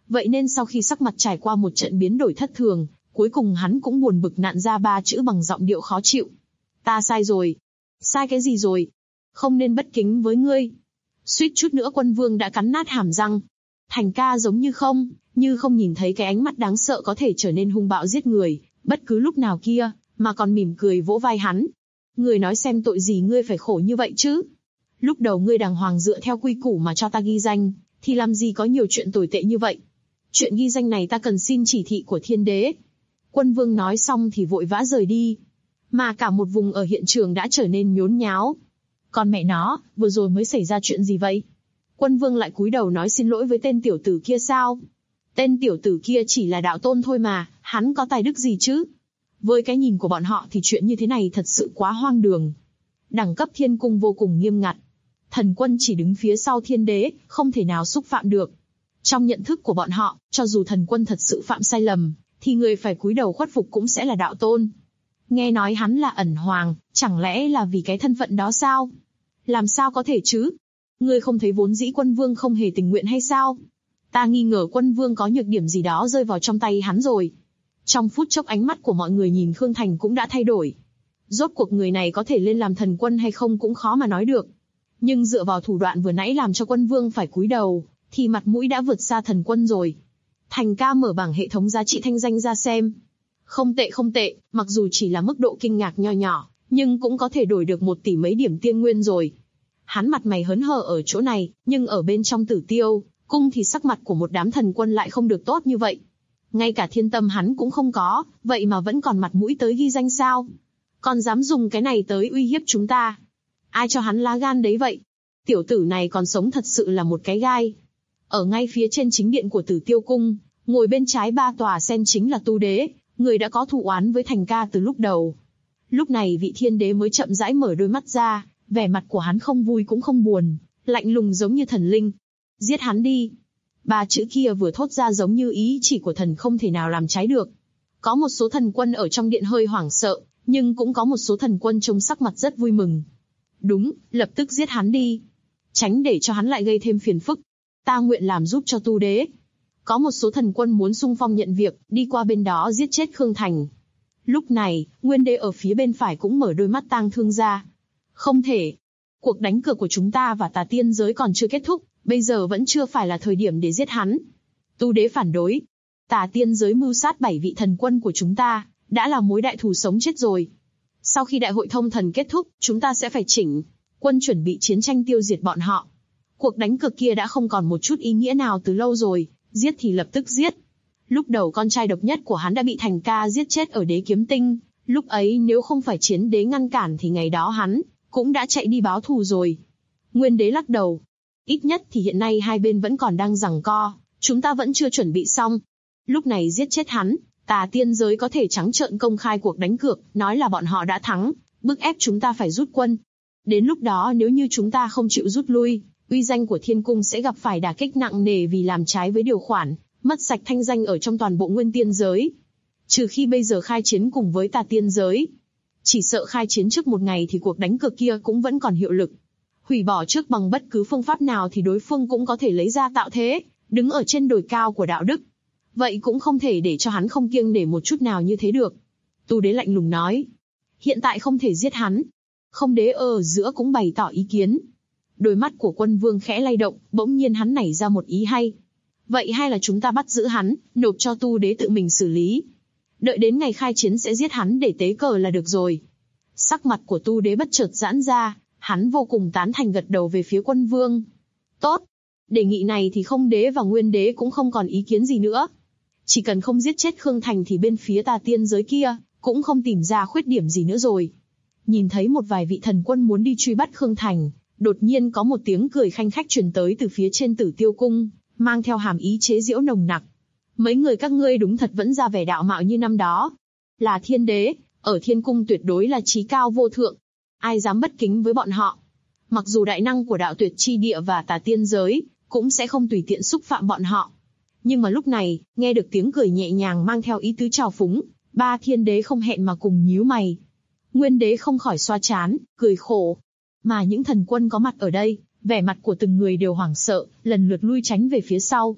Vậy nên sau khi sắc mặt trải qua một trận biến đổi thất thường, cuối cùng hắn cũng buồn bực nặn ra 3 chữ bằng giọng điệu khó chịu. Ta sai rồi. Sai cái gì rồi? Không nên bất kính với ngươi. Suýt chút nữa Quân Vương đã cắn nát hàm răng. Thành ca giống như không nhìn thấy cái ánh mắt đáng sợ có thể trở nên hung bạo giết người, bất cứ lúc nào kia, mà còn mỉm cười vỗ vai hắn. Ngươi nói xem tội gì ngươi phải khổ như vậy chứ? Lúc đầu ngươi đàng hoàng dựa theo quy củ mà cho ta ghi danh, thì làm gì có nhiều chuyện tồi tệ như vậy? Chuyện ghi danh này ta cần xin chỉ thị của Thiên Đế. Quân Vương nói xong thì vội vã rời đi. Mà cả một vùng ở hiện trường đã trở nên nhốn nháo. Còn mẹ nó, vừa rồi mới xảy ra chuyện gì vậy? Quân Vương lại cúi đầu nói xin lỗi với tên tiểu tử kia sao? Tên tiểu tử kia chỉ là đạo tôn thôi mà, hắn có tài đức gì chứ? Với cái nhìn của bọn họ thì chuyện như thế này thật sự quá hoang đường. Đẳng cấp thiên cung vô cùng nghiêm ngặt. Thần quân chỉ đứng phía sau Thiên Đế, không thể nào xúc phạm được. Trong nhận thức của bọn họ, cho dù thần quân thật sự phạm sai lầm, thì người phải cúi đầu khuất phục cũng sẽ là đạo tôn. Nghe nói hắn là ẩn hoàng, chẳng lẽ là vì cái thân phận đó sao? Làm sao có thể chứ? Ngươi không thấy vốn dĩ Quân Vương không hề tình nguyện hay sao? Ta nghi ngờ Quân Vương có nhược điểm gì đó rơi vào trong tay hắn rồi. Trong phút chốc ánh mắt của mọi người nhìn Khương Thành cũng đã thay đổi. Rốt cuộc người này có thể lên làm thần quân hay không cũng khó mà nói được. Nhưng dựa vào thủ đoạn vừa nãy làm cho Quân Vương phải cúi đầu, thì mặt mũi đã vượt xa thần quân rồi. Thành ca mở bảng hệ thống giá trị thanh danh ra xem. Không tệ, mặc dù chỉ là mức độ kinh ngạc nho nhỏ, nhưng cũng có thể đổi được 1 tỷ mấy điểm tiên nguyên rồi. Hắn mặt mày hớn hở ở chỗ này, nhưng ở bên trong Tử Tiêu cung thì sắc mặt của một đám thần quân lại không được tốt như vậy. Ngay cả thiên tâm hắn cũng không có, vậy mà vẫn còn mặt mũi tới ghi danh sao? Còn dám dùng cái này tới uy hiếp chúng ta? Ai cho hắn lá gan đấy vậy? Tiểu tử này còn sống thật sự là một cái gai. Ở ngay phía trên chính điện của Tử Tiêu cung, ngồi bên trái 3 tòa sen chính là Tu Đế, người đã có thù oán với Thành ca từ lúc đầu. Lúc này vị Thiên Đế mới chậm rãi mở đôi mắt ra, vẻ mặt của hắn không vui cũng không buồn, lạnh lùng giống như thần linh. Giết hắn đi. 3 chữ kia vừa thốt ra giống như ý chỉ của thần không thể nào làm trái được. Có một số thần quân ở trong điện hơi hoảng sợ, nhưng cũng có một số thần quân trông sắc mặt rất vui mừng. Đúng, lập tức giết hắn đi. Tránh để cho hắn lại gây thêm phiền phức. Ta nguyện làm giúp cho Tu Đế. Có một số thần quân muốn xung phong nhận việc, đi qua bên đó giết chết Khương Thành. Lúc này, Nguyên Đế ở phía bên phải cũng mở đôi mắt tang thương ra. Không thể. Cuộc đánh cược của chúng ta và Tà Tiên giới còn chưa kết thúc, bây giờ vẫn chưa phải là thời điểm để giết hắn. Tu Đế phản đối. Tà Tiên giới mưu sát 7 vị thần quân của chúng ta, đã là mối đại thù sống chết rồi. Sau khi đại hội thông thần kết thúc, chúng ta sẽ phải chỉnh quân chuẩn bị chiến tranh tiêu diệt bọn họ. Cuộc đánh cược kia đã không còn một chút ý nghĩa nào từ lâu rồi, giết thì lập tức giết. Lúc đầu con trai độc nhất của hắn đã bị Thành ca giết chết ở Đế Kiếm Tinh, lúc ấy nếu không phải Chiến Đế ngăn cản thì ngày đó hắn cũng đã chạy đi báo thù rồi. Nguyên Đế lắc đầu. Ít nhất thì hiện nay hai bên vẫn còn đang giằng co, chúng ta vẫn chưa chuẩn bị xong. Lúc này giết chết hắn, Tà Tiên giới có thể trắng trợn công khai cuộc đánh cược, nói là bọn họ đã thắng, bức ép chúng ta phải rút quân. Đến lúc đó nếu như chúng ta không chịu rút lui, uy danh của Thiên Cung sẽ gặp phải đả kích nặng nề vì làm trái với điều khoản, mất sạch thanh danh ở trong toàn bộ Nguyên Tiên giới. Trừ khi bây giờ khai chiến cùng với Tà Tiên giới. Chỉ sợ khai chiến trước một ngày thì cuộc đánh cược kia cũng vẫn còn hiệu lực. Hủy bỏ trước bằng bất cứ phương pháp nào thì đối phương cũng có thể lấy ra tạo thế, đứng ở trên đồi cao của đạo đức. Vậy cũng không thể để cho hắn không kiêng nể một chút nào như thế được. Tu Đế lạnh lùng nói. Hiện tại không thể giết hắn. Không Đế ở giữa cũng bày tỏ ý kiến. Đôi mắt của Quân Vương khẽ lay động, bỗng nhiên hắn nảy ra một ý hay. Vậy hay là chúng ta bắt giữ hắn, nộp cho Tu Đế tự mình xử lý. Đợi đến ngày khai chiến sẽ giết hắn để tế cờ là được rồi. Sắc mặt của Tu Đế bất chợt giãn ra, hắn vô cùng tán thành gật đầu về phía Quân Vương. Tốt. Đề nghị này thì Không Đế và Nguyên Đế cũng không còn ý kiến gì nữa. Chỉ cần không giết chết Khương Thành thì bên phía Tà Tiên giới kia cũng không tìm ra khuyết điểm gì nữa rồi. Nhìn thấy một vài vị thần quân muốn đi truy bắt Khương Thành, đột nhiên có một tiếng cười khanh khách truyền tới từ phía trên Tử Tiêu cung, mang theo hàm ý chế giễu nồng nặc. Mấy người các ngươi đúng thật vẫn ra vẻ đạo mạo như năm đó. Là Thiên Đế, ở Thiên Cung tuyệt đối là trí cao vô thượng. Ai dám bất kính với bọn họ? Mặc dù đại năng của Đạo Tuyệt Chi Địa và Tà Tiên giới cũng sẽ không tùy tiện xúc phạm bọn họ. Nhưng mà lúc này, nghe được tiếng cười nhẹ nhàng mang theo ý tứ trào phúng, 3 Thiên Đế không hẹn mà cùng nhíu mày. Nguyên Đế không khỏi xoa trán, cười khổ. Mà những thần quân có mặt ở đây, vẻ mặt của từng người đều hoảng sợ, lần lượt lui tránh về phía sau.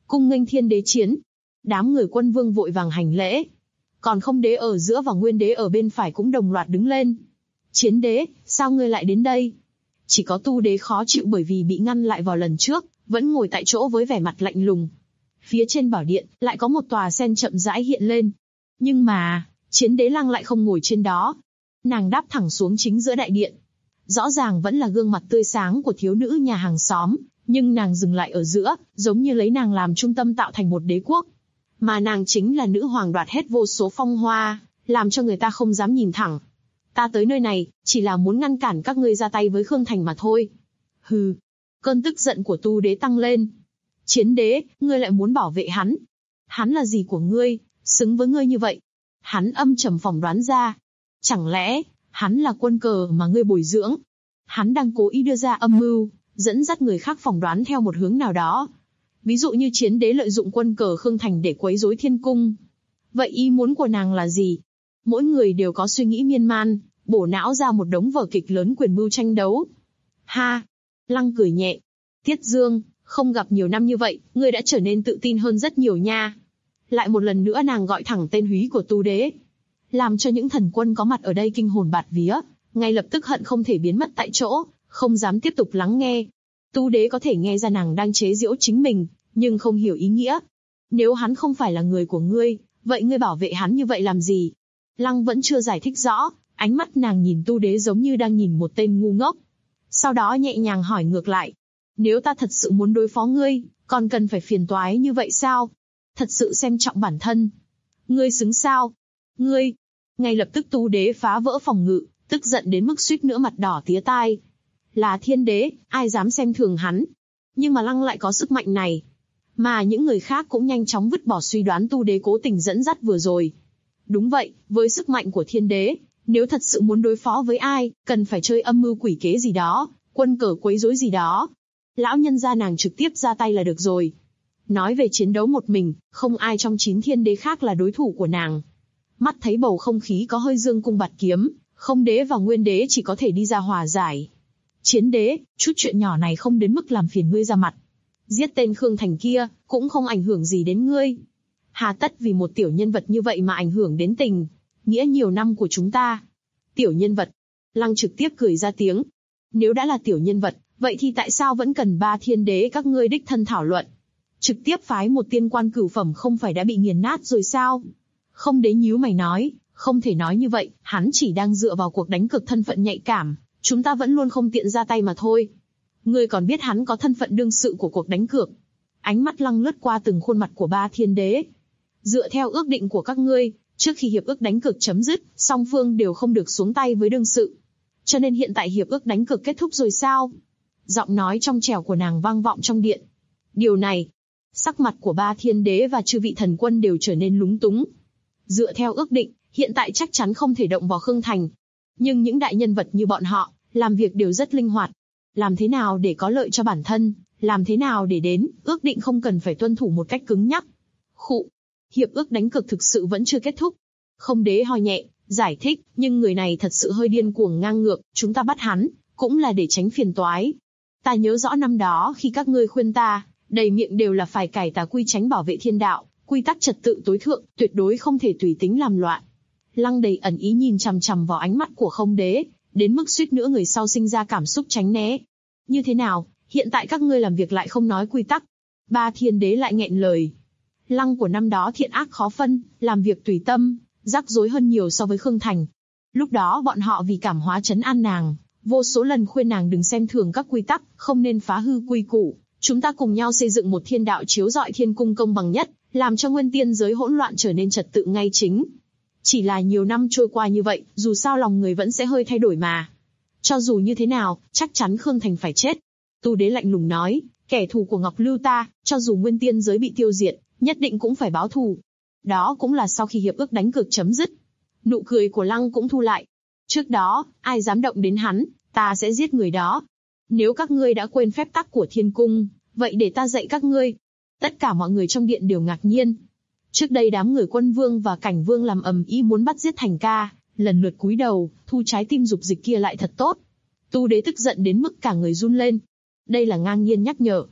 cung nghênh thiên đế chiến. Đám người quân vương vội vàng hành lễ. Còn không đế ở giữa và nguyên đế ở bên phải cũng đồng loạt đứng lên. Chiến đế, sao ngươi lại đến đây? Chỉ có tu đế khó chịu bởi vì bị ngăn lại vào lần trước, vẫn ngồi tại chỗ với vẻ mặt lạnh lùng. Phía trên bảo điện, lại có một tòa sen chậm rãi hiện lên. Nhưng mà, chiến đế Lăng lại không ngồi trên đó. Nàng đáp thẳng xuống chính giữa đại điện. Rõ ràng vẫn là gương mặt tươi sáng của thiếu nữ nhà hàng xóm, nhưng nàng dừng lại ở giữa, giống như lấy nàng làm trung tâm tạo thành một đế quốc. Mà nàng chính là nữ hoàng đoạt hết vô số phong hoa, làm cho người ta không dám nhìn thẳng. Ta tới nơi này, chỉ là muốn ngăn cản các ngươi ra tay với Khương Thành mà thôi. Hừ. Cơn tức giận của tu đế tăng lên. Chiến đế, ngươi lại muốn bảo vệ hắn. Hắn là gì của ngươi, xứng với ngươi như vậy? Hắn âm trầm phỏng đoán ra. Chẳng lẽ, hắn là quân cờ mà ngươi bồi dưỡng? Hắn đang cố ý đưa ra âm mưu, dẫn dắt người khác phỏng đoán theo một hướng nào đó. Ví dụ như chiến đế lợi dụng quân cờ Khương Thành để quấy rối thiên cung. Vậy ý muốn của nàng là gì? Mỗi người đều có suy nghĩ miên man, bổ não ra một đống vở kịch lớn quyền mưu tranh đấu. Ha! Lăng cười nhẹ. Tiết Dương, không gặp nhiều năm như vậy, ngươi đã trở nên tự tin hơn rất nhiều nha. Lại một lần nữa nàng gọi thẳng tên húy của tu đế. Làm cho những thần quân có mặt ở đây kinh hồn bạt vía, ngay lập tức hận không thể biến mất tại chỗ, không dám tiếp tục lắng nghe. Tu đế có thể nghe ra nàng đang chế giễu chính mình, nhưng không hiểu ý nghĩa. Nếu hắn không phải là người của ngươi, vậy ngươi bảo vệ hắn như vậy làm gì? Lăng vẫn chưa giải thích rõ, ánh mắt nàng nhìn tu đế giống như đang nhìn một tên ngu ngốc. Sau đó nhẹ nhàng hỏi ngược lại. Nếu ta thật sự muốn đối phó ngươi, còn cần phải phiền toái như vậy sao? Thật sự xem trọng bản thân. Ngươi xứng sao? Ngươi! Ngay lập tức tu đế phá vỡ phòng ngự, tức giận đến mức suýt nữa mặt đỏ tía tai. Là thiên đế, ai dám xem thường hắn? Nhưng mà Lăng lại có sức mạnh này. Mà những người khác cũng nhanh chóng vứt bỏ suy đoán tu đế cố tình dẫn dắt vừa rồi. Đúng vậy, với sức mạnh của thiên đế, nếu thật sự muốn đối phó với ai, cần phải chơi âm mưu quỷ kế gì đó, quân cờ quấy rối gì đó. Lão nhân gia nàng trực tiếp ra tay là được rồi. Nói về chiến đấu một mình, không ai trong 9 thiên đế khác là đối thủ của nàng. Mắt thấy bầu không khí có hơi dương cung bạt kiếm, không đế và nguyên đế chỉ có thể đi ra hòa giải. Chiến đế, chút chuyện nhỏ này không đến mức làm phiền ngươi ra mặt. Giết tên Khương Thành kia, cũng không ảnh hưởng gì đến ngươi. Hà tất vì một tiểu nhân vật như vậy mà ảnh hưởng đến tình nghĩa nhiều năm của chúng ta. Tiểu nhân vật. Lăng trực tiếp cười ra tiếng. Nếu đã là tiểu nhân vật, vậy thì tại sao vẫn cần 3 thiên đế các ngươi đích thân thảo luận? Trực tiếp phái một tiên quan cửu phẩm không phải đã bị nghiền nát rồi sao? Không đế nhíu mày nói, không thể nói như vậy, hắn chỉ đang dựa vào cuộc đánh cược thân phận nhạy cảm, chúng ta vẫn luôn không tiện ra tay mà thôi. Ngươi còn biết hắn có thân phận đương sự của cuộc đánh cược. Ánh mắt Lăng lướt qua từng khuôn mặt của 3 thiên đế. Dựa theo ước định của các ngươi, trước khi hiệp ước đánh cược chấm dứt, song phương đều không được xuống tay với đương sự. Cho nên hiện tại hiệp ước đánh cược kết thúc rồi sao? Giọng nói trong trẻo của nàng vang vọng trong điện. Điều này, sắc mặt của 3 thiên đế và chư vị thần quân đều trở nên lúng túng. Dựa theo ước định, hiện tại chắc chắn không thể động vào Khương Thành. Nhưng những đại nhân vật như bọn họ, làm việc đều rất linh hoạt. Làm thế nào để có lợi cho bản thân, làm thế nào để đến, ước định không cần phải tuân thủ một cách cứng nhắc. Khụ, hiệp ước đánh cược thực sự vẫn chưa kết thúc. Không đế ho nhẹ, giải thích, nhưng người này thật sự hơi điên cuồng ngang ngược, chúng ta bắt hắn, cũng là để tránh phiền toái. Ta nhớ rõ năm đó khi các ngươi khuyên ta, đầy miệng đều là phải cải tà quy tránh bảo vệ thiên đạo, quy tắc trật tự tối thượng, tuyệt đối không thể tùy tính làm loạn. Lăng đầy ẩn ý nhìn chằm chằm vào ánh mắt của không đế, đến mức suýt nữa người sau sinh ra cảm xúc tránh né. Như thế nào, hiện tại các ngươi làm việc lại không nói quy tắc? 3 thiên đế lại nghẹn lời. Lăng của năm đó thiện ác khó phân, làm việc tùy tâm, rắc rối hơn nhiều so với Khương Thành. Lúc đó bọn họ vì cảm hóa trấn an nàng, vô số lần khuyên nàng đừng xem thường các quy tắc, không nên phá hư quy củ. Chúng ta cùng nhau xây dựng một thiên đạo chiếu rọi thiên cung công bằng nhất, làm cho nguyên tiên giới hỗn loạn trở nên trật tự ngay chính. Chỉ là nhiều năm trôi qua như vậy, dù sao lòng người vẫn sẽ hơi thay đổi mà. Cho dù như thế nào, chắc chắn Khương Thành phải chết. Tu đế lạnh lùng nói, kẻ thù của Ngọc Lưu ta, cho dù nguyên tiên giới bị tiêu diệt, nhất định cũng phải báo thù. Đó cũng là sau khi hiệp ước đánh cược chấm dứt. Nụ cười của Lăng cũng thu lại. Trước đó, ai dám động đến hắn, ta sẽ giết người đó. Nếu các ngươi đã quên phép tắc của thiên cung, vậy để ta dạy các ngươi. Tất cả mọi người trong điện đều ngạc nhiên. Trước đây đám người Quân Vương và Cảnh Vương làm ầm ĩ muốn bắt giết Thành Ca, lần lượt cúi đầu, thu trái tim dục dịch kia lại thật tốt. Tu đế tức giận đến mức cả người run lên. Đây là ngang nhiên nhắc nhở.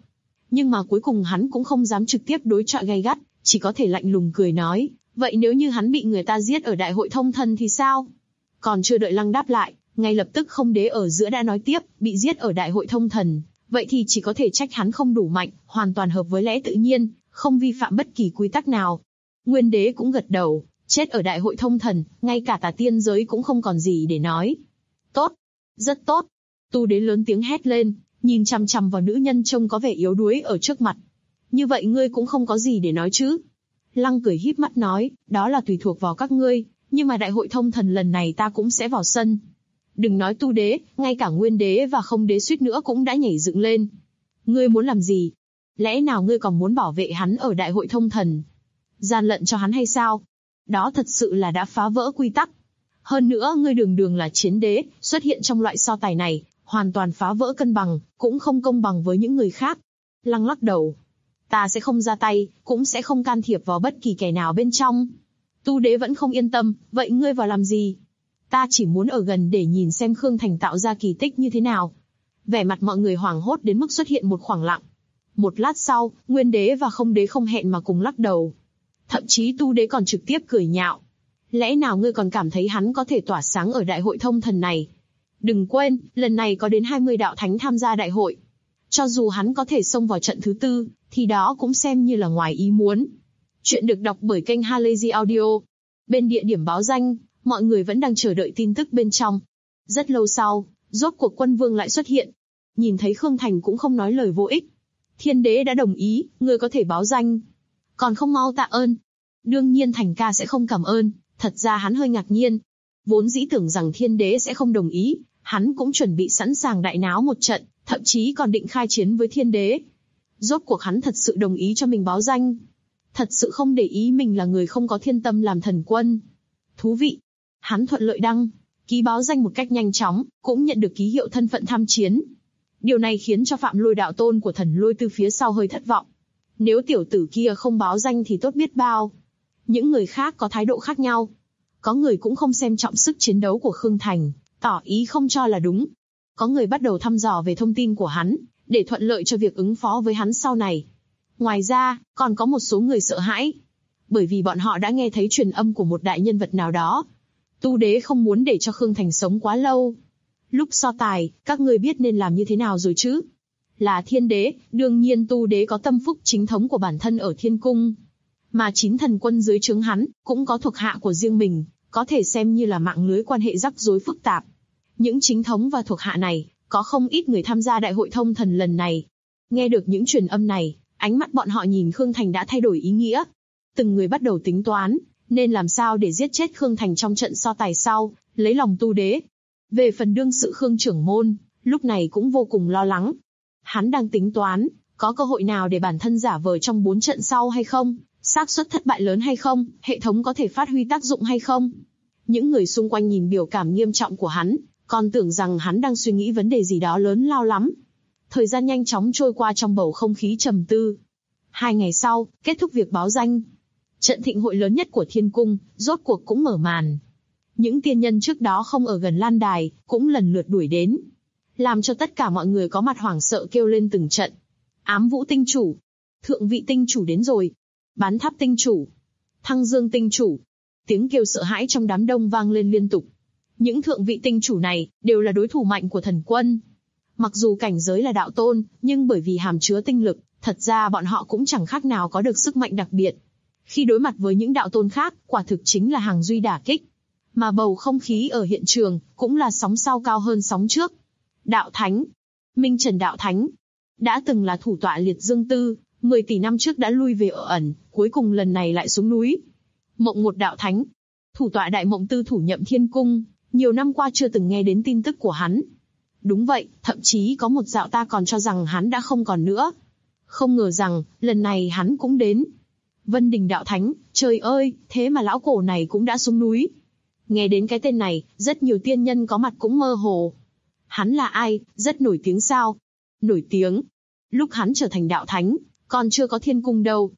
Nhưng mà cuối cùng hắn cũng không dám trực tiếp đối chọi gay gắt, chỉ có thể lạnh lùng cười nói, vậy nếu như hắn bị người ta giết ở đại hội thông thần thì sao? Còn chưa đợi Lăng đáp lại, ngay lập tức Không Đế ở giữa đã nói tiếp, bị giết ở đại hội thông thần, vậy thì chỉ có thể trách hắn không đủ mạnh, hoàn toàn hợp với lẽ tự nhiên, không vi phạm bất kỳ quy tắc nào. Nguyên Đế cũng gật đầu, chết ở đại hội thông thần, ngay cả tà tiên giới cũng không còn gì để nói. Tốt, rất tốt. Tu Đế lớn tiếng hét lên, nhìn chằm chằm vào nữ nhân trông có vẻ yếu đuối ở trước mặt. Như vậy ngươi cũng không có gì để nói chứ? Lăng cười híp mắt nói, đó là tùy thuộc vào các ngươi, nhưng mà đại hội thông thần lần này ta cũng sẽ vào sân. Đừng nói Tu Đế, ngay cả Nguyên Đế và Không Đế suýt nữa cũng đã nhảy dựng lên. Ngươi muốn làm gì? Lẽ nào ngươi còn muốn bảo vệ hắn ở đại hội thông thần? Gian lận cho hắn hay sao? Đó thật sự là đã phá vỡ quy tắc. Hơn nữa ngươi đường đường là chiến đế, xuất hiện trong loại so tài này, hoàn toàn phá vỡ cân bằng, cũng không công bằng với những người khác. Lăng lắc đầu. Ta sẽ không ra tay, cũng sẽ không can thiệp vào bất kỳ kẻ nào bên trong. Tu Đế vẫn không yên tâm, vậy ngươi vào làm gì? Ta chỉ muốn ở gần để nhìn xem Khương Thành tạo ra kỳ tích như thế nào. Vẻ mặt mọi người hoảng hốt đến mức xuất hiện một khoảng lặng. Một lát sau, Nguyên Đế và Không Đế không hẹn mà cùng lắc đầu. Thậm chí Tu Đế còn trực tiếp cười nhạo. Lẽ nào ngươi còn cảm thấy hắn có thể tỏa sáng ở đại hội thông thần này? Đừng quên, lần này có đến 20 đạo thánh tham gia đại hội. Cho dù hắn có thể xông vào trận thứ 4, thì đó cũng xem như là ngoài ý muốn. Chuyện được đọc bởi kênh Halazy Audio. Bên địa điểm báo danh, mọi người vẫn đang chờ đợi tin tức bên trong. Rất lâu sau, rốt cuộc Quân Vương lại xuất hiện. Nhìn thấy Khương Thành cũng không nói lời vô ích. Thiên Đế đã đồng ý, ngươi có thể báo danh. Còn không mau tạ ơn. Đương nhiên Thành ca sẽ không cảm ơn, thật ra hắn hơi ngạc nhiên. Vốn dĩ tưởng rằng Thiên Đế sẽ không đồng ý, hắn cũng chuẩn bị sẵn sàng đại náo một trận, thậm chí còn định khai chiến với Thiên Đế. Rốt cuộc hắn thật sự đồng ý cho mình báo danh. Thật sự không để ý mình là người không có thiên tâm làm thần quân. Thú vị. Hắn thuận lợi đăng ký báo danh một cách nhanh chóng, cũng nhận được ký hiệu thân phận tham chiến. Điều này khiến cho Phạm Lôi đạo tôn của Thần Lôi Tư phía sau hơi thất vọng. Nếu tiểu tử kia không báo danh thì tốt biết bao. Những người khác có thái độ khác nhau. Có người cũng không xem trọng sức chiến đấu của Khương Thành, tỏ ý không cho là đúng. Có người bắt đầu thăm dò về thông tin của hắn, để thuận lợi cho việc ứng phó với hắn sau này. Ngoài ra, còn có một số người sợ hãi. Bởi vì bọn họ đã nghe thấy truyền âm của một đại nhân vật nào đó. Tu Đế không muốn để cho Khương Thành sống quá lâu. Lúc so tài, các ngươi biết nên làm như thế nào rồi chứ? Là Thiên Đế, đương nhiên Tu Đế có tâm phúc chính thống của bản thân ở Thiên Cung. Mà 9 thần quân dưới trướng hắn, cũng có thuộc hạ của riêng mình, có thể xem như là mạng lưới quan hệ rắc rối phức tạp. Những chính thống và thuộc hạ này, có không ít người tham gia đại hội thông thần lần này. Nghe được những truyền âm này, ánh mắt bọn họ nhìn Khương Thành đã thay đổi ý nghĩa. Từng người bắt đầu tính toán, nên làm sao để giết chết Khương Thành trong trận so tài sau, lấy lòng Tu Đế. Về phần đương sự Khương trưởng môn, lúc này cũng vô cùng lo lắng. Hắn đang tính toán, có cơ hội nào để bản thân giả vờ trong 4 trận sau hay không, xác suất thất bại lớn hay không, hệ thống có thể phát huy tác dụng hay không. Những người xung quanh nhìn biểu cảm nghiêm trọng của hắn, còn tưởng rằng hắn đang suy nghĩ vấn đề gì đó lớn lao lắm. Thời gian nhanh chóng trôi qua trong bầu không khí trầm tư. 2 ngày sau, kết thúc việc báo danh. Trận thịnh hội lớn nhất của Thiên Cung, rốt cuộc cũng mở màn. Những tiên nhân trước đó không ở gần Lan Đài, cũng lần lượt đuổi đến. Làm cho tất cả mọi người có mặt hoảng sợ kêu lên từng trận. Ám Vũ Tinh Chủ, Thượng Vị Tinh Chủ đến rồi. Bán Tháp Tinh Chủ, Thăng Dương Tinh Chủ. Tiếng kêu sợ hãi trong đám đông vang lên liên tục. Những thượng vị tinh chủ này, đều là đối thủ mạnh của thần quân. Mặc dù cảnh giới là đạo tôn, nhưng bởi vì hàm chứa tinh lực, thật ra bọn họ cũng chẳng khác nào có được sức mạnh đặc biệt. Khi đối mặt với những đạo tôn khác, quả thực chính là hàng duy đả kích. Mà bầu không khí ở hiện trường, cũng là sóng sau cao hơn sóng trước. Đạo Thánh, Minh Trần Đạo Thánh, đã từng là thủ tọa Liệt Dương Tư, 10 tỷ năm trước đã lui về ở ẩn, cuối cùng lần này lại xuống núi. Mộng Một Đạo Thánh, thủ tọa Đại Mộng Tư thủ nhậm Thiên Cung, nhiều năm qua chưa từng nghe đến tin tức của hắn. Đúng vậy, thậm chí có một dạo ta còn cho rằng hắn đã không còn nữa. Không ngờ rằng, lần này hắn cũng đến. Vân Đình Đạo Thánh, trời ơi, thế mà lão cổ này cũng đã xuống núi. Nghe đến cái tên này, rất nhiều tiên nhân có mặt cũng mơ hồ. Hắn là ai, rất nổi tiếng sao? Nổi tiếng. Lúc hắn trở thành Đạo Thánh, còn chưa có Thiên Cung đâu.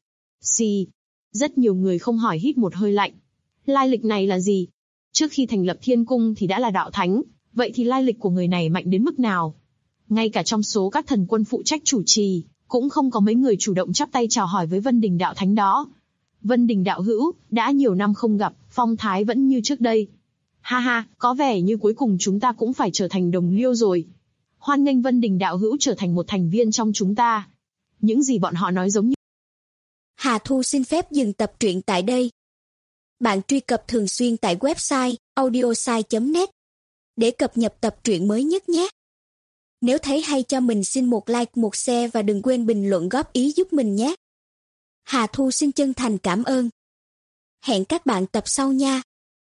Rất nhiều người không hỏi hít một hơi lạnh. Lai lịch này là gì? Trước khi thành lập Thiên Cung thì đã là Đạo Thánh, vậy thì lai lịch của người này mạnh đến mức nào? Ngay cả trong số các thần quân phụ trách chủ trì, cũng không có mấy người chủ động chắp tay chào hỏi với Vân Đình đạo thánh đó. Vân Đình đạo hữu, đã nhiều năm không gặp, phong thái vẫn như trước đây. Ha ha, có vẻ như cuối cùng chúng ta cũng phải trở thành đồng liêu rồi. Hoan nghênh Vân Đình đạo hữu trở thành một thành viên trong chúng ta. Những gì bọn họ nói giống như... Hà Thu xin phép dừng tập truyện tại đây. Bạn truy cập thường xuyên tại website audiosai.net để cập nhật tập truyện mới nhất nhé. Nếu thấy hay cho mình xin một like, một share và đừng quên bình luận góp ý giúp mình nhé. Hà Thu xin chân thành cảm ơn. Hẹn các bạn tập sau nha.